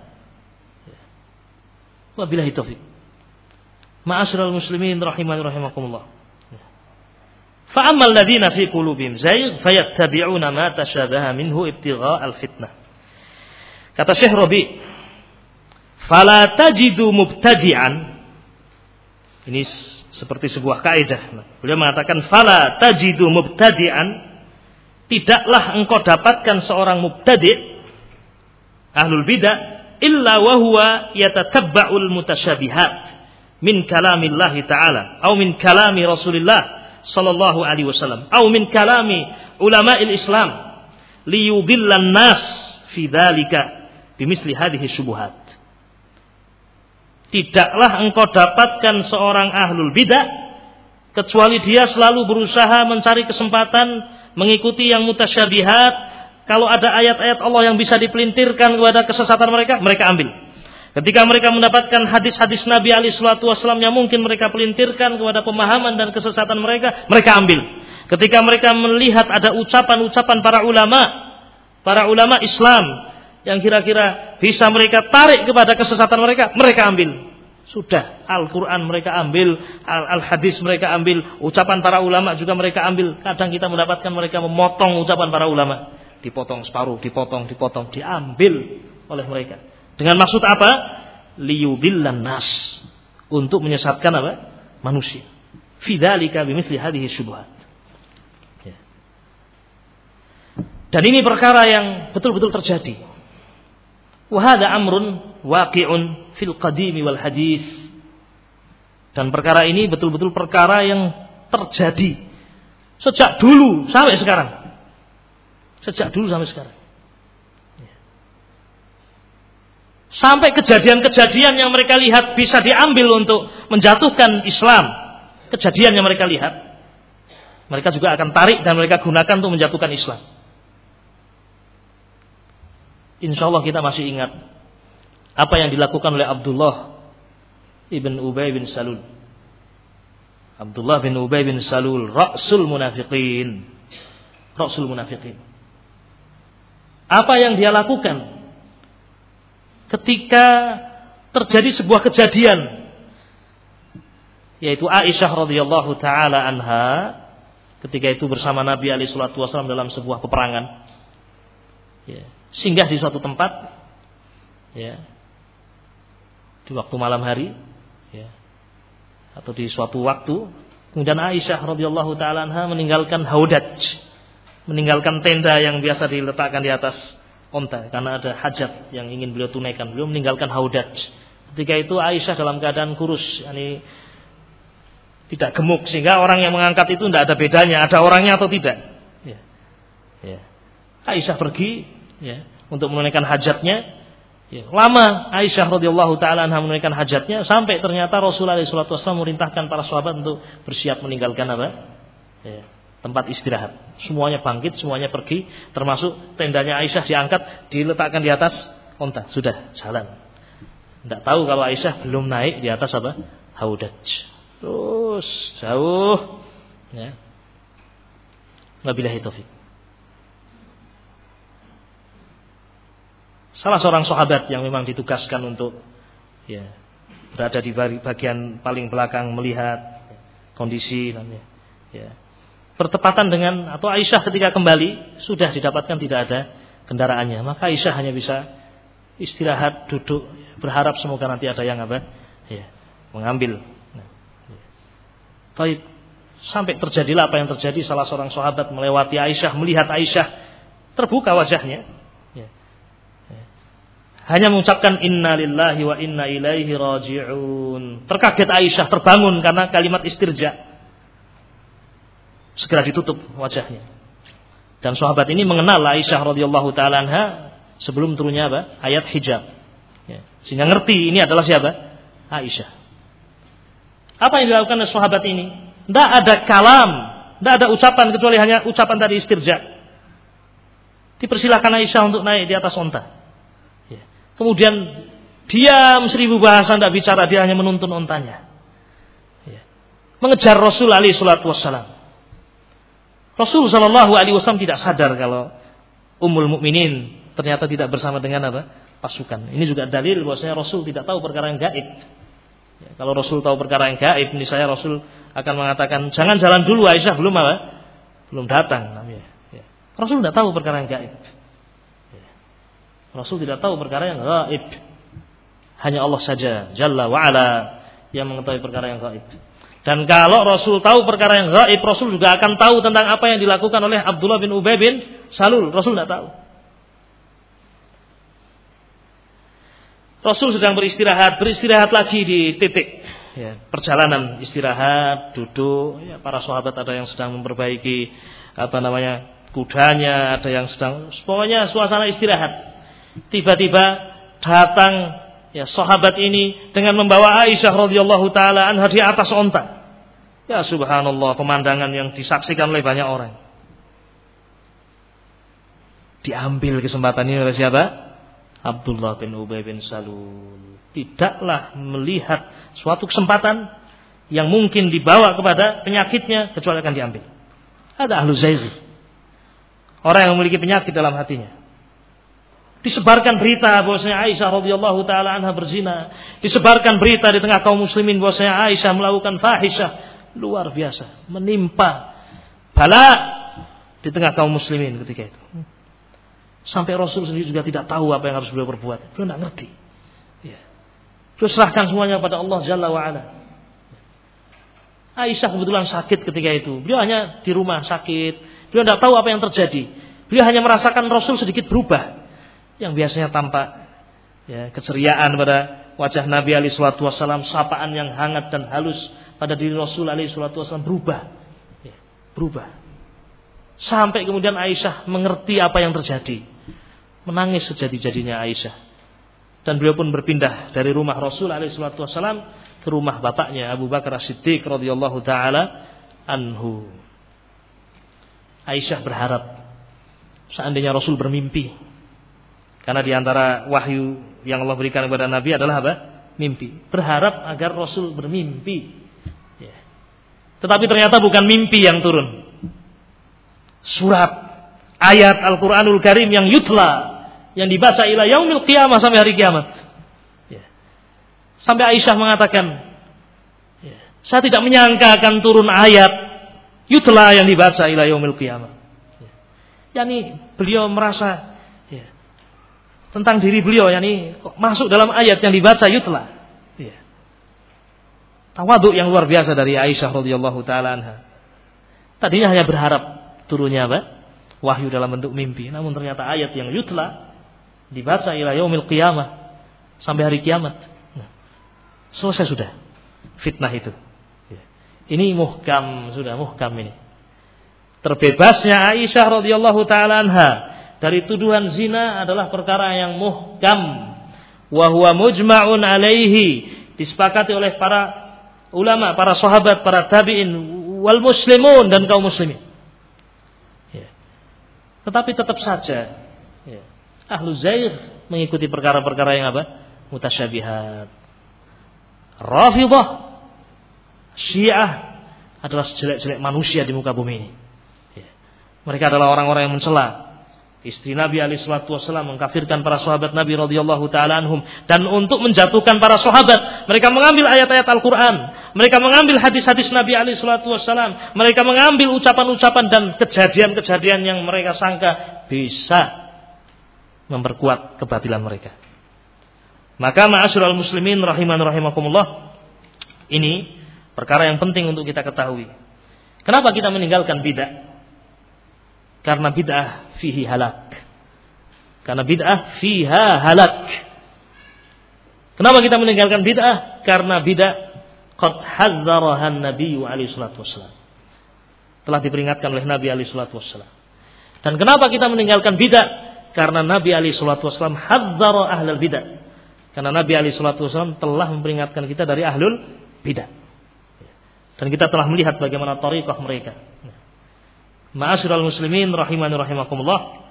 Wabillahi taufik. Ma'asyiral muslimin rahimani rahimakumullah. Fa ammal ladzina fi qulubihim zayg fayattabi'una ma tashabaha minhu ibtigha'al fitnah. Kata Syekh Rabi, fala tajidu mubtadi'an. Ini seperti sebuah kaidah. Beliau mengatakan fala tajidu mubtadi'an, tidaklah engkau dapatkan seorang mubtadi' ahlul bidah illa wa huwa yatatabba'ul mutasyabihat min kalamillah ta'ala atau min kalami Rasulillah sallallahu alaihi wasallam atau min kalami ulama'il Islam liyudillan nas fi dzalika bimisli hadhihi syubuhat. Tidaklah engkau dapatkan seorang ahlul bidah kecuali dia selalu berusaha mencari kesempatan mengikuti yang mutasyabihat. Kalau ada ayat-ayat Allah yang bisa dipelintirkan kepada kesesatan mereka, mereka ambil. Ketika mereka mendapatkan hadis-hadis Nabi alaihi salatu wasallam yang mungkin mereka pelintirkan kepada pemahaman dan kesesatan mereka, mereka ambil. Ketika mereka melihat ada ucapan-ucapan para ulama, para ulama Islam yang kira-kira bisa mereka tarik kepada kesesatan mereka, mereka ambil. Sudah, Al-Quran mereka ambil, Al-Hadis mereka ambil, ucapan para ulama juga mereka ambil. Kadang kita mendapatkan mereka memotong ucapan para ulama, dipotong separuh, dipotong, dipotong, diambil oleh mereka. Dengan maksud apa? Liyudillan nas, untuk menyesatkan apa? Manusia. Fi dzalika bimithli hadhihi syubhat. Ya. Dan ini perkara yang betul-betul terjadi. Wa hadza amrun waqi'un fil qadimi wal hadis. Dan perkara ini betul-betul perkara yang terjadi sejak dulu sampai sekarang. Sejak dulu sampai sekarang. Sampai kejadian-kejadian yang mereka lihat bisa diambil untuk menjatuhkan Islam. Kejadian yang mereka lihat, mereka juga akan tarik dan mereka gunakan untuk menjatuhkan Islam. Insya Allah kita masih ingat apa yang dilakukan oleh Abdullah ibn Ubay bin Salul. Abdullah bin Ubay bin Salul, Ra'sul Munafiqin. Ra'sul Munafiqin. Apa yang dia lakukan ketika terjadi sebuah kejadian, yaitu Aisyah radhiyallahu taala anha ketika itu bersama Nabi alaihi salatu wasallam dalam sebuah peperangan. Ya, singgah di suatu tempat, ya, di waktu malam hari, ya, atau di suatu waktu, kemudian Aisyah radhiyallahu taala anha meninggalkan haudaj, meninggalkan tenda yang biasa diletakkan di atas onta karena ada hajat yang ingin beliau tunaikan. Beliau meninggalkan haudaj. Ketika itu Aisyah dalam keadaan kurus, yani tidak gemuk, sehingga orang yang mengangkat itu tidak ada bedanya, ada orangnya atau tidak. Ya. Ya. Aisyah pergi, ya, untuk menunaikan hajatnya. Ya. Lama Aisyah radhiyallahu taala anha menunaikan hajatnya sampai ternyata Rasulullah shallallahu alaihi wasallam memerintahkan para sahabat untuk bersiap meninggalkan apa? Ya, tempat istirahat. Semuanya bangkit, semuanya pergi, termasuk tendanya Aisyah diangkat, diletakkan di atas onta. Sudah jalan. Tidak tahu kalau Aisyah belum naik di atas apa? Haudaj. Terus jauh, ya. Wabillahi taufik. Salah seorang sahabat yang memang ditugaskan untuk, ya, berada di bagian paling belakang melihat kondisi, ya, ya. Bertepatan dengan atau Aisyah ketika kembali sudah didapatkan tidak ada kendaraannya, maka Aisyah hanya bisa istirahat, duduk, berharap semoga nanti ada yang apa, ya, mengambil. Nah, ya. Baik, sampai terjadilah apa yang terjadi. Salah seorang sahabat melewati Aisyah, melihat Aisyah, terbuka wajahnya, ya. Ya. Hanya mengucapkan inna lillahi wa inna ilaihi raji'un. Terkaget Aisyah, terbangun karena kalimat istirja. Segera ditutup wajahnya. Dan sahabat ini mengenal Aisyah radhiyallahu taala anha sebelum turunnya apa? Ayat hijab. Ya. Sehingga ngerti ini adalah siapa? Aisyah. Apa yang dilakukan oleh sahabat ini? Tidak ada kalam, tidak ada ucapan kecuali hanya ucapan tadi istirja. Dipersilakan Aisyah untuk naik di atas onta. Ya. Kemudian diam seribu bahasa, tidak bicara, dia hanya menuntun ontanya. Ya. Mengejar Rasul alaihi salatu wassalam. Rasul sallallahu alaihi wasallam tidak sadar kalau Ummul Mukminin ternyata tidak bersama dengan apa? Pasukan. Ini juga dalil bahwasanya Rasul tidak tahu perkara yang gaib. Ya, kalau Rasul tahu perkara yang gaib, misalnya Rasul akan mengatakan, jangan jalan dulu, Aisyah belum apa? Belum datang. Namanya. Ya. Rasul tidak tahu perkara yang gaib. Ya. Rasul tidak tahu perkara yang gaib. Hanya Allah saja, Jalla wa'ala, yang mengetahui perkara yang gaib. Dan kalau Rasul tahu perkara yang gaib, Rasul juga akan tahu tentang apa yang dilakukan oleh Abdullah bin Ubay bin Salul. Rasul tidak tahu. Rasul sedang beristirahat, beristirahat lagi di titik ya, perjalanan istirahat, duduk. Ya, para sahabat ada yang sedang memperbaiki apa namanya kudanya, ada yang sedang, pokoknya suasana istirahat. Tiba-tiba datang ya sahabat ini dengan membawa Aisyah radhiyallahu taala anha di atas onta. Ya subhanallah, pemandangan yang disaksikan oleh banyak orang. Diambil kesempatan ini oleh siapa? Abdullah bin Ubay bin Salul. Tidaklah melihat suatu kesempatan yang mungkin dibawa kepada penyakitnya kecuali akan diambil. Ada ahlu zair, orang yang memiliki penyakit dalam hatinya. Disebarkan berita bahwasanya Aisyah radhiyallahu taala anha berzina. Disebarkan berita di tengah kaum muslimin bahwasanya Aisyah melakukan fahisyah. Luar biasa, menimpa bala di tengah kaum muslimin ketika itu. Sampai Rasul sendiri juga tidak tahu apa yang harus beliau perbuat. Beliau tidak ngerti. Ya. Beliau serahkan semuanya pada Allah Jalla wa'ala. Aisyah kebetulan sakit ketika itu. Beliau hanya di rumah sakit. Beliau tidak tahu apa yang terjadi. Beliau hanya merasakan Rasul sedikit berubah. Yang biasanya tampak ya, keceriaan pada wajah Nabi alaihi salatu wasallam, sapaan yang hangat dan halus pada diri Rasul alaihi salatu wasallam berubah. Ya, berubah. Sampai kemudian Aisyah mengerti apa yang terjadi. Menangis sejadi-jadinya Aisyah. Dan beliau pun berpindah dari rumah Rasul alaihi salatu wasallam ke rumah bapaknya Abu Bakar As-Siddiq radhiyallahu taala anhu. Aisyah berharap seandainya Rasul bermimpi. Karena di antara wahyu yang Allah berikan kepada Nabi adalah apa? Mimpi. Berharap agar Rasul bermimpi. Ya. Tetapi ternyata bukan mimpi yang turun. Surat ayat Al-Quranul Karim yang yutla, yang dibaca ila yaumil qiyamah, sampai hari kiamat ya. Sampai Aisyah mengatakan ya, saya tidak menyangka akan turun ayat yutla yang dibaca ila yaumil qiyamah ya. Yani beliau merasa ya, tentang diri beliau, yani kok masuk dalam ayat yang dibaca yutla ya. Tawadhu yang luar biasa dari Aisyah radhiyallahu taala anha. Tadinya hanya berharap turunnya apa? Wahyu dalam bentuk mimpi. Namun ternyata ayat yang yutla dibaca ila yaumil qiyamah, sampai hari kiamat. Nah, selesai sudah fitnah itu. Ini muhkam, sudah muhkam ini. Terbebasnya Aisyah radhiyallahu taala anha dari tuduhan zina adalah perkara yang muhkam. Wa huwa mujma'un alaihi, disepakati oleh para ulama, para sahabat, para tabi'in wal muslimun dan kaum muslimin. Tetapi tetap saja ya, ahlu zair mengikuti perkara-perkara yang apa? Mutasyabihat. Rafidhah, Syiah adalah sejelek-jelek manusia di muka bumi ini. Ya. Mereka adalah orang-orang yang mencela istri Nabi alaihi salatu wasallam, mengkafirkan para sahabat Nabi radhiyallahu taala anhum, dan untuk menjatuhkan para sahabat, mereka mengambil ayat-ayat Al-Qur'an, mereka mengambil hadis-hadis Nabi alaihi salatu wasallam, mereka mengambil ucapan-ucapan dan kejadian-kejadian yang mereka sangka bisa memperkuat kebatilan mereka. Maka ma'asyiral muslimin rahiman rahimakumullah, ini perkara yang penting untuk kita ketahui. Kenapa kita meninggalkan bid'ah? Karena bid'ah fihi halak. Karena bid'ah fiha halak. Kenapa kita meninggalkan bid'ah? Karena bid'ah qad hadzaraha an-nabiy alaihi salatu wasallam. Telah diperingatkan oleh Nabi alaihi salatu wasallam. Dan kenapa kita meninggalkan bid'ah? Karena Nabi alaihi salatu wasallam hadzara ahlul bid'ah. Karena Nabi alaihi salatu wasallam telah memperingatkan kita dari ahlul bid'ah. Dan kita telah melihat bagaimana thariqah mereka. Ma'asyiral muslimin rahimani rahimakumullah.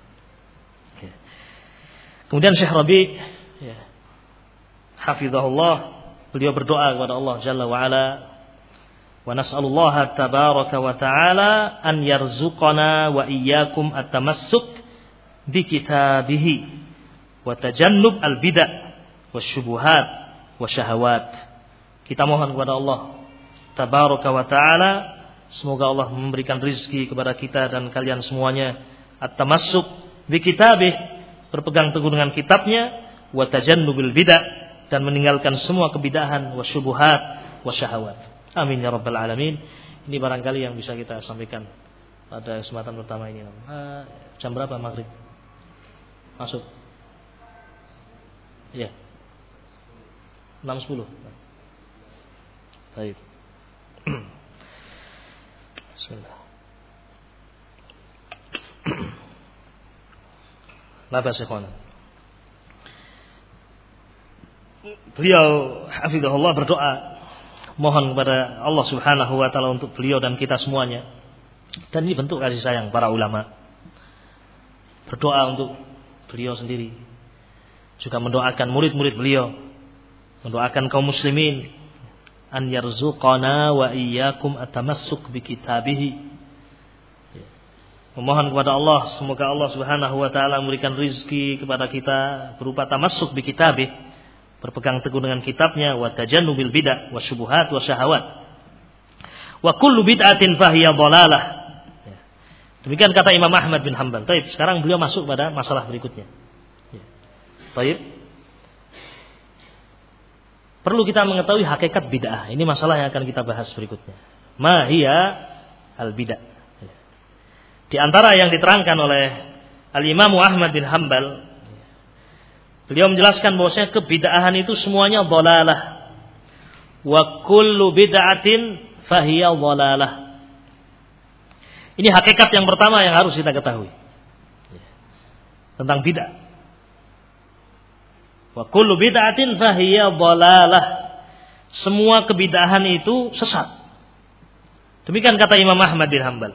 Kemudian Syekh Rabi ya, hafizahullah, beliau berdoa kepada Allah Jalla wa Ala, wa nas'alullaha tabaraka wa ta'ala an yarzuqana wa iyyakum at-tamassuk bi kitabihi wa tajannub al-bid'ah wasyubuhat wasyahawat Kita mohon kepada Allah Tabaraka wa ta'ala, semoga Allah memberikan rizki kepada kita dan kalian semuanya, at-tamassuk bi kitabih, berpegang teguh dengan kitabnya, wa tajannubil bid'ah, dan meninggalkan semua kebidahan, wa syubuhat, wa syahawat. Amin ya rabbal alamin. Ini barangkali yang bisa kita sampaikan pada kesempatan pertama ini. Ah, jam berapa maghrib? Masuk. Ya. enam sepuluh. Baik. Bismillah. Labas ikhwan. Beliau hafizahullah berdoa mohon kepada Allah Subhanahu wa taala untuk beliau dan kita semuanya. Dan ini bentuk kasih sayang para ulama. Berdoa untuk beliau sendiri, juga mendoakan murid-murid beliau, mendoakan kaum muslimin an yarzuqana wa iyyakum atamassuk bi kitabihi. Memohon kepada Allah semoga Allah Subhanahu wa taala memberikan rizki kepada kita berupa tamassuk bi kitabih, berpegang teguh dengan kitabnya, wa tajannubil bid'ah wa syubuhat wa syahawat. Wa kullu bid'atin fahiya dhalalah. Demikian kata Imam Ahmad bin Hanbal. Baik, sekarang beliau masuk pada masalah berikutnya. Baik. Perlu kita mengetahui hakikat bid'ah. Ini masalah yang akan kita bahas berikutnya. Ma hiya al-bid'ah. Di antara yang diterangkan oleh Al-Imam Ahmad bin Hanbal, beliau menjelaskan bahwasanya kebid'ahan itu semuanya dhalalah. Wa kullu bid'atin fahiya dhalalah. Ini hakikat yang pertama yang harus kita ketahui tentang bid'ah. Wa kullu bid'atin fahiya dhalalah. Semua kebid'ahan itu sesat. Demikian kata Imam Ahmad bin Hanbal.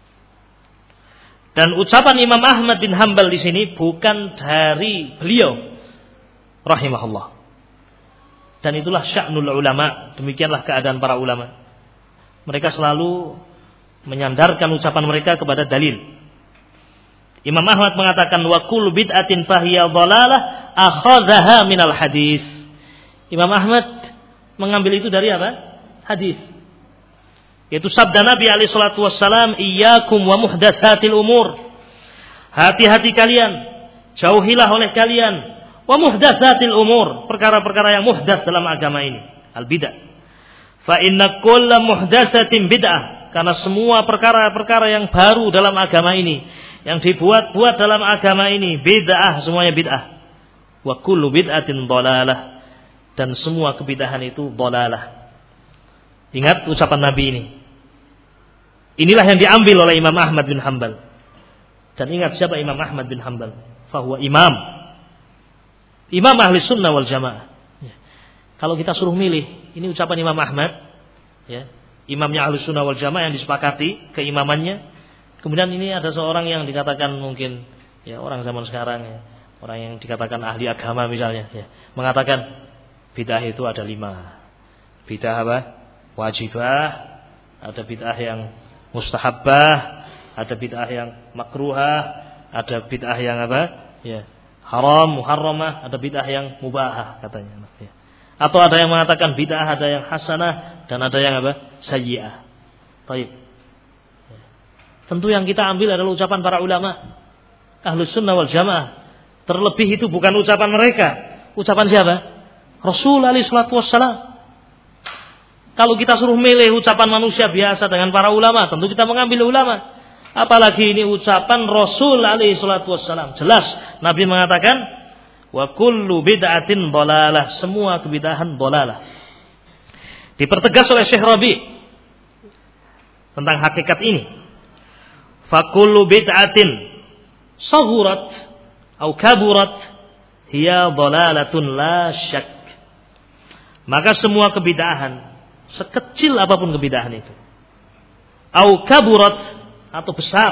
Dan ucapan Imam Ahmad bin Hanbal di sini bukan dari beliau rahimahullah. Dan itulah sya'nul ulama, demikianlah keadaan para ulama. Mereka selalu menyandarkan ucapan mereka kepada dalil. Imam Ahmad mengatakan wa kullu bid'atin fahiya dhalalah akhadhaha minal hadis. Imam Ahmad mengambil itu dari apa? Hadis. Yaitu sabda Nabi alaihi salatu wassalam, iyyakum wa muhdatsatil umur. Hati-hati kalian, jauhilah oleh kalian wa muhdatsatil umur, perkara-perkara yang muhdats dalam agama ini, al bidah. Fa inna kulla muhdatsatin bid'ah, karena semua perkara-perkara yang baru dalam agama ini, yang dibuat-buat dalam agama ini, bid'ah, semuanya bid'ah. Wa kullu bid'atin dhalalah, dan semua kebidahan itu dhalalah. Ingat ucapan Nabi ini. Inilah yang diambil oleh Imam Ahmad bin Hanbal. Dan ingat siapa Imam Ahmad bin Hanbal? Fahuwa imam. Imam ahli sunnah wal jamaah. Ya. Kalau kita suruh milih, ini ucapan Imam Ahmad, ya, imamnya ahli sunnah wal jamaah yang disepakati keimamannya. Kemudian ini ada seorang yang dikatakan mungkin, ya, orang zaman sekarang, ya, orang yang dikatakan ahli agama misalnya, ya, mengatakan bid'ah itu ada lima. Bid'ah apa? Wajibah, ada bid'ah yang mustahabbah, ada bid'ah yang makruhah, ada bid'ah yang apa? Ya, haram, muharramah, ada bid'ah yang mubahah katanya. Ya. Atau ada yang mengatakan bid'ah, ada yang hasanah, dan ada yang apa? Sayyi'ah. Baik. Ya. Tentu yang kita ambil adalah ucapan para ulama Ahlus Sunnah wal Jamaah. Terlebih itu bukan ucapan mereka. Ucapan siapa? Rasul alaihi salatu wassalam. Kalau kita suruh milih ucapan manusia biasa dengan para ulama, tentu kita mengambil ulama. Apalagi ini ucapan Rasul alaihi salatu wassalam. Jelas Nabi mengatakan wa kullu bid'atin dhalalah, semua kebidahan dhalalah. Dipertegas oleh Syekh Rabi tentang hakikat ini. Fa kullu bid'atin saghurat atau kaburat hiya dhalalatun la syak. Maka semua kebidahan, sekecil apapun kebidahan itu, au kaburat atau besar,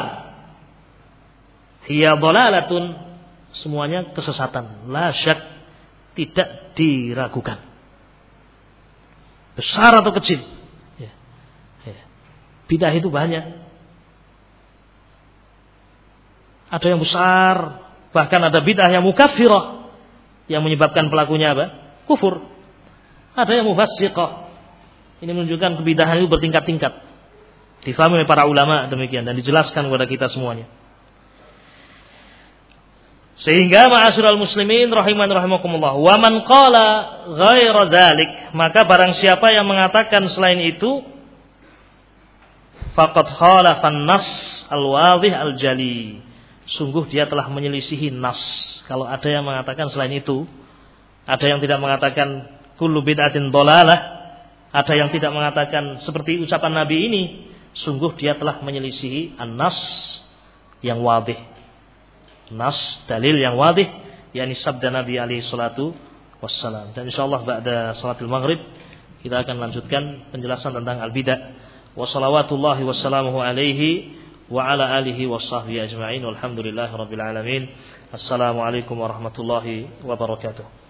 hiya dhalalatun, semuanya kesesatan, la syak, tidak diragukan. Besar atau kecil, ya. Ya. Bidah itu banyak. Ada yang besar, bahkan ada bidah yang mukaffirah, yang menyebabkan pelakunya apa? Kufur. Ada yang mufassiqah, Ini menunjukkan kebidahan itu bertingkat-tingkat. Difahami oleh para ulama demikian dan dijelaskan kepada kita semuanya. Sehingga ma'asyiral muslimin rahiman rahimakumullah, wa man qala ghaira dzalik, maka barang siapa yang mengatakan selain itu, faqad khalafan nas al-wadhih al-jali. Sungguh dia telah menyelisihi nas. Kalau ada yang mengatakan selain itu, ada yang tidak mengatakan kullu bid'atin dhalalah, ada yang tidak mengatakan seperti ucapan Nabi ini, sungguh dia telah menyelisihi an-nas yang wadhih. Nas, dalil yang wadhih, yakni sabda Nabi alaihi salatu wassalam. Dan insyaallah ba'da salatul maghrib kita akan lanjutkan penjelasan tentang al-bidah. Wa salawatullahi wassalamuhu alaihi wa ala alihi washabbihi ajma'in. Walhamdulillahirabbil alamin. Assalamualaikum warahmatullahi wabarakatuh.